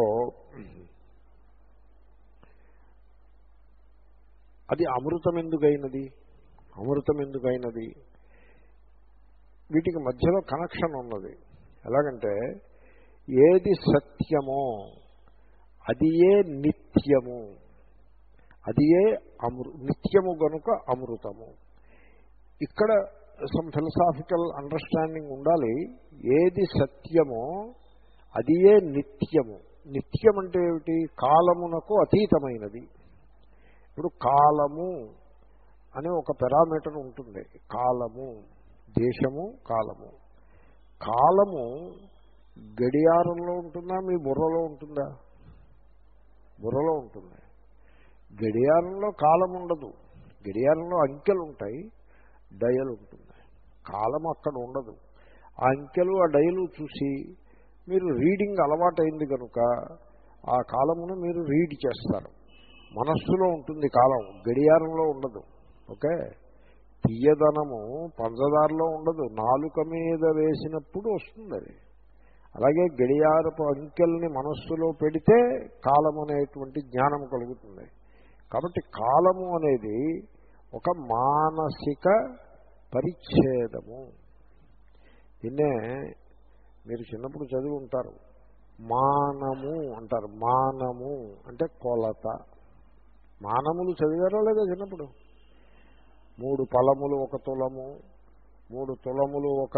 అది అమృతం ఎందుకైనది? అమృతం ఎందుకైనది? వీటికి మధ్యలో కనెక్షన్ ఉన్నది. ఎలాగంటే ఏది సత్యమో అది ఏ నిత్యము, అది ఏ అమృ నిత్యము గనుక అమృతము. ఇక్కడ సమ్ ఫిలసాఫికల్ అండర్స్టాండింగ్ ఉండాలి. ఏది సత్యమో అది ఏ నిత్యము. నిత్యం అంటే ఏమిటి? కాలమునకు అతీతమైనది. ఇప్పుడు కాలము అనే ఒక పారామీటర్ ఉంటుంది. కాలము, దేశము, కాలము. కాలము గడియారంలో ఉంటుందా, మీ బుర్రలో ఉంటుందా? బుర్రలో ఉంటుంది. గడియారంలో కాలం ఉండదు. గడియారంలో అంకెలు ఉంటాయి, డయలు ఉంటుంది. కాలం అక్కడ ఉండదు. ఆ అంకెలు ఆ డయలు చూసి మీరు రీడింగ్ అలవాటైంది కనుక ఆ కాలమును మీరు రీడ్ చేస్తారు. మనస్సులో ఉంటుంది కాలం, గడియారంలో ఉండదు. ఓకే. తీయదనము పంచదారలో ఉండదు, నాలుక మీద వేసినప్పుడు వస్తుంది అది. అలాగే గడియారపు అంకెల్ని మనస్సులో పెడితే కాలం అనేటువంటి జ్ఞానం కలుగుతుంది. కాబట్టి కాలము అనేది ఒక మానసిక పరిచ్ఛేదము. దీన్నే మీరు చిన్నప్పుడు చదివి ఉంటారు, మానము అంటారు. మానము అంటే కొలత. మానములు చదివారో లేదా చిన్నప్పుడు? మూడు పలములు ఒక తులము, మూడు తులములు ఒక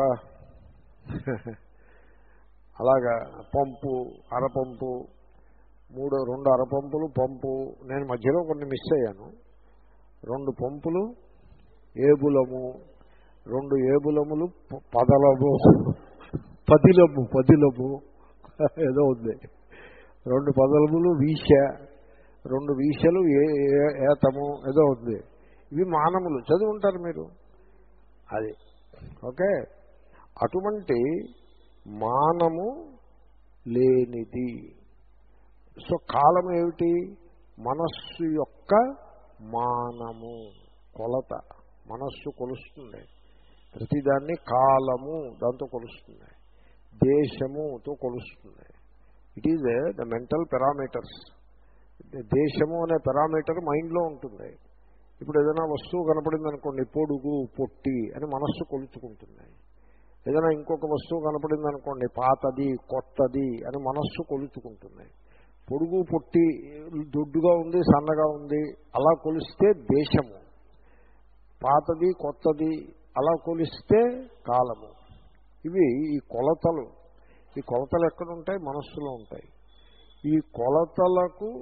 అలాగా పంపు, అరపంపు, మూడు రెండు అరపంపులు పంపు. నేను మధ్యలో కొన్ని మిస్ అయ్యాను. రెండు పంపులు ఏబులము, రెండు ఏబులములు పదలము, పదిలము పదిలము ఏదో ఉంది. రెండు పదలములు వీష, రెండు వీషలు ఏ ఏతము ఏదో ఉంది. ఇవి మానములు చదివి ఉంటారు మీరు. అది ఓకే. అటువంటి మానము లేనిది. సో కాలం ఏమిటి? మనస్సు యొక్క మానము, కొలత. మనస్సు కొలుస్తుంది. ప్రతిదాన్ని కాలము దాంతో కొలుస్తుంది, దేశముతో కొలుస్తుంది. It is the mental parameters. దేశము అనే పారామీటర్ మైండ్లో ఉంటుంది. ఇప్పుడు ఏదైనా వస్తువు కనపడింది అనుకోండి, పొడుగు పొట్టి అని మనస్సు కొలుచుకుంటుంది. ఏదైనా ఇంకొక వస్తువు కనపడింది అనుకోండి, పాతది కొత్తది అని మనస్సు కొలుచుకుంటుంది. పొడుగు పొట్టి, దొడ్డుగా ఉంది సన్నగా ఉంది అలా కొలిస్తే దేశము, పాతది కొత్తది అలా కొలిస్తే కాలము. ఇవి ఈ కొలతలు. ఈ కొలతలు ఎక్కడుంటాయి? మనస్సులో ఉంటాయి. ఈ కొలతలకు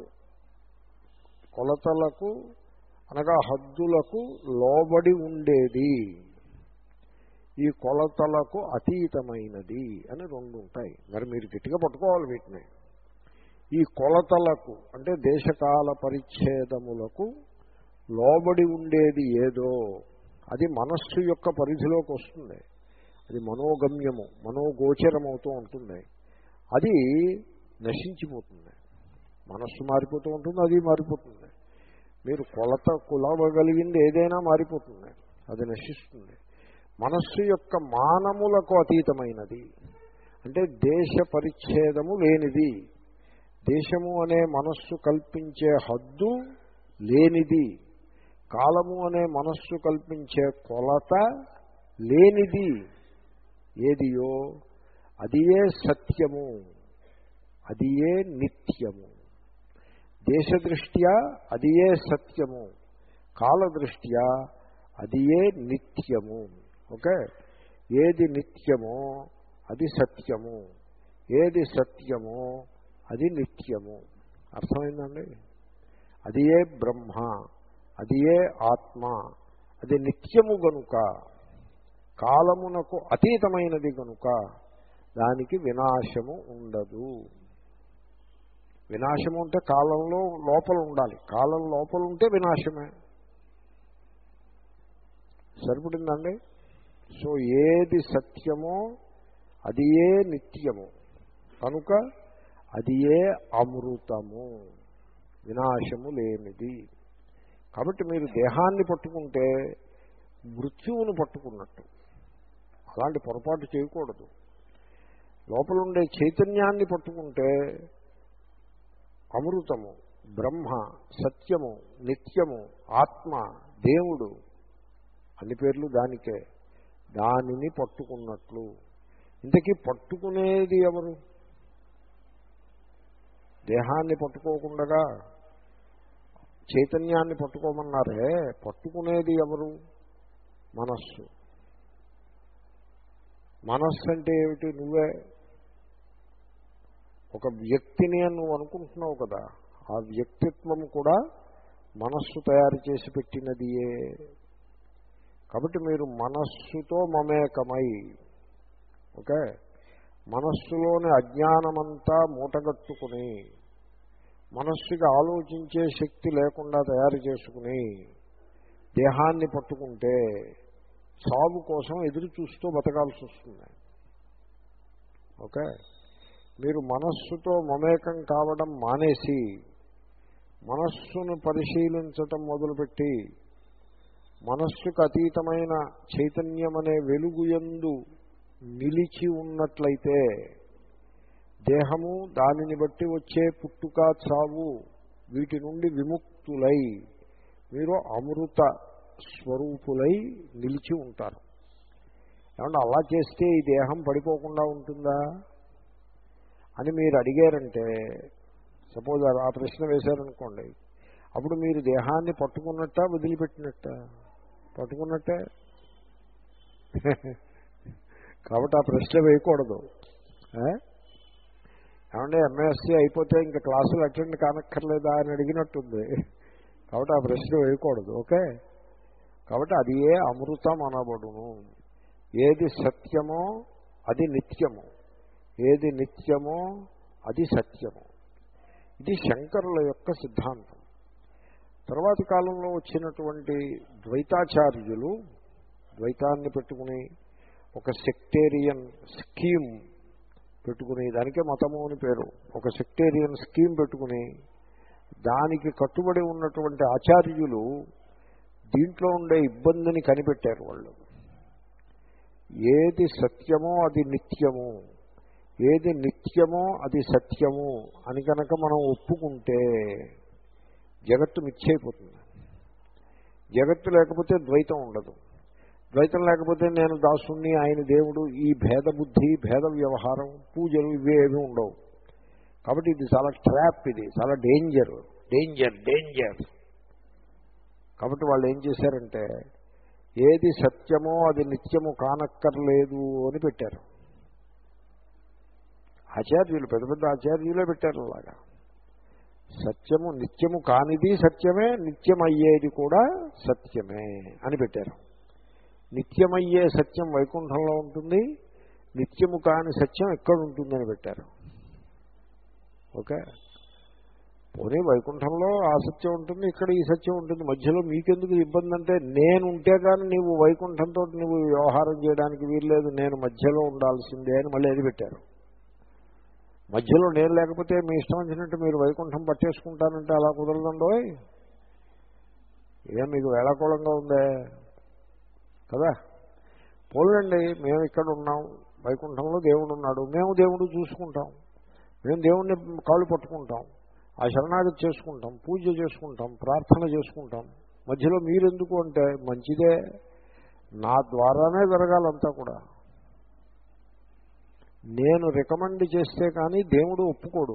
కొలతలకు అనగా హద్దులకు లోబడి ఉండేది, ఈ కొలతలకు అతీతమైనది అని రెండు ఉంటాయి. మరి మీరు గట్టిగా పట్టుకోవాలి వీటిని. ఈ కొలతలకు అంటే దేశకాల పరిచ్ఛేదములకు లోబడి ఉండేది ఏదో అది మనస్సు యొక్క పరిధిలోకి వస్తుంది. అది మనోగమ్యము, మనోగోచరమవుతూ ఉంటుంది. అది నశించిపోతుంది. మనస్సు మారిపోతూ ఉంటుంది, అది మారిపోతుంది. మీరు కొలత కొలవగలిగింది ఏదైనా మారిపోతుంది, అది నశిస్తుంది. మనస్సు యొక్క మానములకు అతీతమైనది అంటే దేశ పరిచ్ఛేదము లేనిది, దేశము అనే మనస్సు కల్పించే హద్దు లేనిది, కాలము అనే మనస్సు కల్పించే కొలత లేనిది ఏదియో అదియే సత్యము, అదియే నిత్యము. దేశదృష్ట్యా అదియే సత్యము, కాలదృష్ట్యా అదియే నిత్యము. ఓకే, ఏది నిత్యమో అది సత్యము, ఏది సత్యమో అది నిత్యము. అర్థమైందండి? అది ఏ బ్రహ్మ, అది ఏ ఆత్మ, అది నిత్యము గనుక, కాలమునకు అతీతమైనది గనుక దానికి వినాశము ఉండదు. వినాశము అంటే కాలంలో లోపల ఉండాలి, కాలం లోపల ఉంటే వినాశమే. సరిపడిందండి? సో ఏది సత్యమో అది ఏ నిత్యము కనుక అది ఏ అమృతము, వినాశము లేనిది. కాబట్టి మీరు దేహాన్ని పట్టుకుంటే మృత్యువును పట్టుకున్నట్టు. అలాంటి పొరపాటు చేయకూడదు. లోపల ఉండే చైతన్యాన్ని పట్టుకుంటే అమృతము, బ్రహ్మ, సత్యము, నిత్యము, ఆత్మ, దేవుడు అన్ని పేర్లు దానికే. దానిని పట్టుకున్నట్లు. ఇంతకీ పట్టుకునేది ఎవరు? దేహాన్ని పట్టుకోకుండా చైతన్యాన్ని పట్టుకోమన్నారే, పట్టుకునేది ఎవరు? మనస్సు. మనస్సు అంటే ఏమిటి? నువ్వే. ఒక వ్యక్తిని అని నువ్వు అనుకుంటున్నావు కదా, ఆ వ్యక్తిత్వం కూడా మనస్సు తయారు చేసి పెట్టినదియే. కాబట్టి మీరు మనస్సుతో మమేకమై, ఓకే, మనస్సులోని అజ్ఞానమంతా మూటగట్టుకుని, మనస్సుకి ఆలోచించే శక్తి లేకుండా తయారు చేసుకుని దేహాన్ని పట్టుకుంటే సాగు కోసం ఎదురు చూస్తూ బతకాల్సి వస్తుంది. ఓకే, మీరు మనస్సుతో మమేకం కావడం మానేసి మనస్సును పరిశీలించటం మొదలుపెట్టి మనస్సుకు అతీతమైన చైతన్యం అనే వెలుగు యందు నిలిచి ఉన్నట్లయితే దేహము, దానిని బట్టి వచ్చే పుట్టుక చావు వీటి నుండి విముక్తులై మీరు అమృత స్వరూపులై నిలిచి ఉంటారు. ఏమంటే అలా చేస్తే ఈ దేహం పడిపోకుండా ఉంటుందా అని మీరు అడిగారంటే, సపోజ్ ఆ ప్రశ్న వేశారనుకోండి, అప్పుడు మీరు దేహాన్ని పట్టుకున్నట్ట వదిలిపెట్టినట్ట? పట్టుకున్నట్టే. కాబట్టి ఆ ప్రశ్న వేయకూడదు. ఏమంటే ఎంఎస్సీ అయిపోతే ఇంకా క్లాసులు అటెండ్ కానక్కర్లేదా అని అడిగినట్టుంది. కాబట్టి ఆ ప్రశ్న వేయకూడదు. ఓకే, కాబట్టి అది ఏ అమృతం అనబడును. ఏది సత్యమో అది నిత్యము, ఏది నిత్యమో అది సత్యము. ఇది శంకరుల యొక్క సిద్ధాంతం. తర్వాతి కాలంలో వచ్చినటువంటి ద్వైతాచార్యులు ద్వైతాన్ని పెట్టుకుని ఒక సెక్టేరియన్ స్కీమ్ పెట్టుకుని, దానికే మతము అని పేరు, ఒక సెక్టేరియన్ స్కీమ్ పెట్టుకుని దానికి కట్టుబడి ఉన్నటువంటి ఆచార్యులు దీంట్లో ఉండే ఇబ్బందిని కనిపెట్టారు వాళ్ళు. ఏది సత్యమో అది నిత్యము, ఏది నిత్యమో అది సత్యము అని కనుక మనం ఒప్పుకుంటే జగత్తు మిథ్యైపోతుంది. జగత్తు లేకపోతే ద్వైతం ఉండదు. ద్వైతం లేకపోతే నేను దాసుణ్ణి, ఆయన దేవుడు, ఈ భేద బుద్ధి, భేద వ్యవహారం, పూజలు ఇవే ఏమీ ఉండవు. కాబట్టి ఇది చాలా ట్రాప్, ఇది చాలా డేంజర్ డేంజర్ డేంజర్ కాబట్టి వాళ్ళు ఏం చేశారంటే ఏది సత్యమో అది నిత్యము కానక్కర్లేదు అని పెట్టారు. ఆచార్యులు, పెద్ద పెద్ద ఆచార్యులే పెట్టారు అలాగా. సత్యము నిత్యము కానిది సత్యమే, నిత్యమయ్యేది కూడా సత్యమే అని పెట్టారు. నిత్యమయ్యే సత్యం వైకుంఠంలో ఉంటుంది, నిత్యము కాని సత్యం ఎక్కడ ఉంటుందని పెట్టారు. ఓకే, పోనీ వైకుంఠంలో ఆ సత్యం ఉంటుంది, ఇక్కడ ఈ సత్యం ఉంటుంది, మధ్యలో మీకెందుకు ఇబ్బంది అంటే నేను ఉంటే కానీ నీవు వైకుంఠంతో నువ్వు వ్యవహారం చేయడానికి వీల్లేదు, నేను మధ్యలో ఉండాల్సిందే అని మళ్ళీ అది పెట్టారు. మధ్యలో నేను లేకపోతే మీ ఇష్టం వచ్చినట్టు మీరు వైకుంఠం పట్టేసుకుంటానంటే అలా కుదరదండో. ఇదే మీకు వేళాకోళంగా ఉందే కదా. పోలండి, మేము ఇక్కడ ఉన్నాం, వైకుంఠంలో దేవుడు ఉన్నాడు, మేము దేవుడు చూసుకుంటాం, మేము దేవుణ్ణి కాళ్ళు పట్టుకుంటాం, ఆ శరణాగతి చేసుకుంటాం, పూజ చేసుకుంటాం, ప్రార్థన చేసుకుంటాం. మధ్యలో మీరెందుకు అంటే మంచిదే, నా ద్వారానే జరగాలంతా కూడా. నేను రికమెండ్ చేస్తే కానీ దేవుడు ఒప్పుకోడు.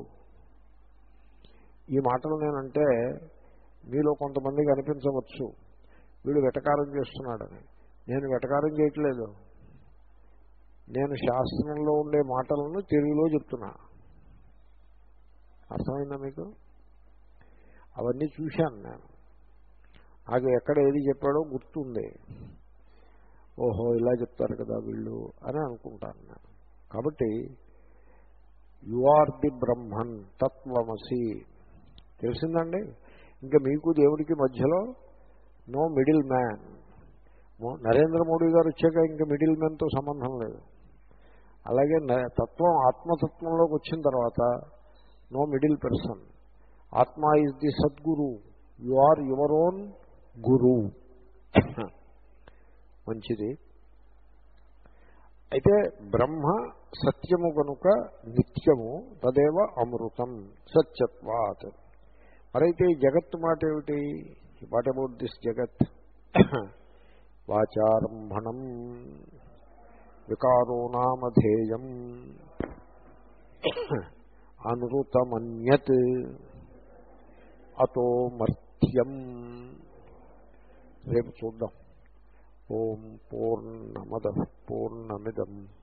ఈ మాటలు నేనంటే మీలో కొంతమందికి అనిపించవచ్చు వీడు వెటకారం చేస్తున్నాడని. నేను వెటకారం చేయట్లేదు, నేను శాస్త్రంలో ఉండే మాటలను తెలుగులో చెప్తున్నా. అర్థమైందా మీకు? అవన్నీ చూశాను నేను, నాకు ఎక్కడ ఏది చెప్పాడో గుర్తుంది. ఓహో ఇలా చెప్తారు కదా వీళ్ళు అని అనుకుంటాను నేను. కాబట్టి యు ఆర్ ది బ్రహ్మన్ తత్వమసి తెలిసిందండి. ఇంకా మీకు దేవుడికి మధ్యలో no middle man. Narendra Modi garu వచ్చాక ఇంకా మిడిల్ మ్యాన్తో సంబంధం లేదు. అలాగే తత్వం ఆత్మతత్వంలోకి వచ్చిన తర్వాత no middle person. Atma is the sadguru, you are your own guru. మంచిది. అయితే బ్రహ్మ సత్యము కనుక నిత్యము, తదేవ అమృతం సత్యత్వాత్. మరైతే ఈ జగత్తు మాట ఏమిటి? వాట్ అబౌట్ దిస్ జగత్? వాచారంభణం వికారో నామధేయం అనృతమన్యత్ అతో మర్త్యం. రేపు చూద్దాం. ఓం పూర్ణమదః పూర్ణమిదం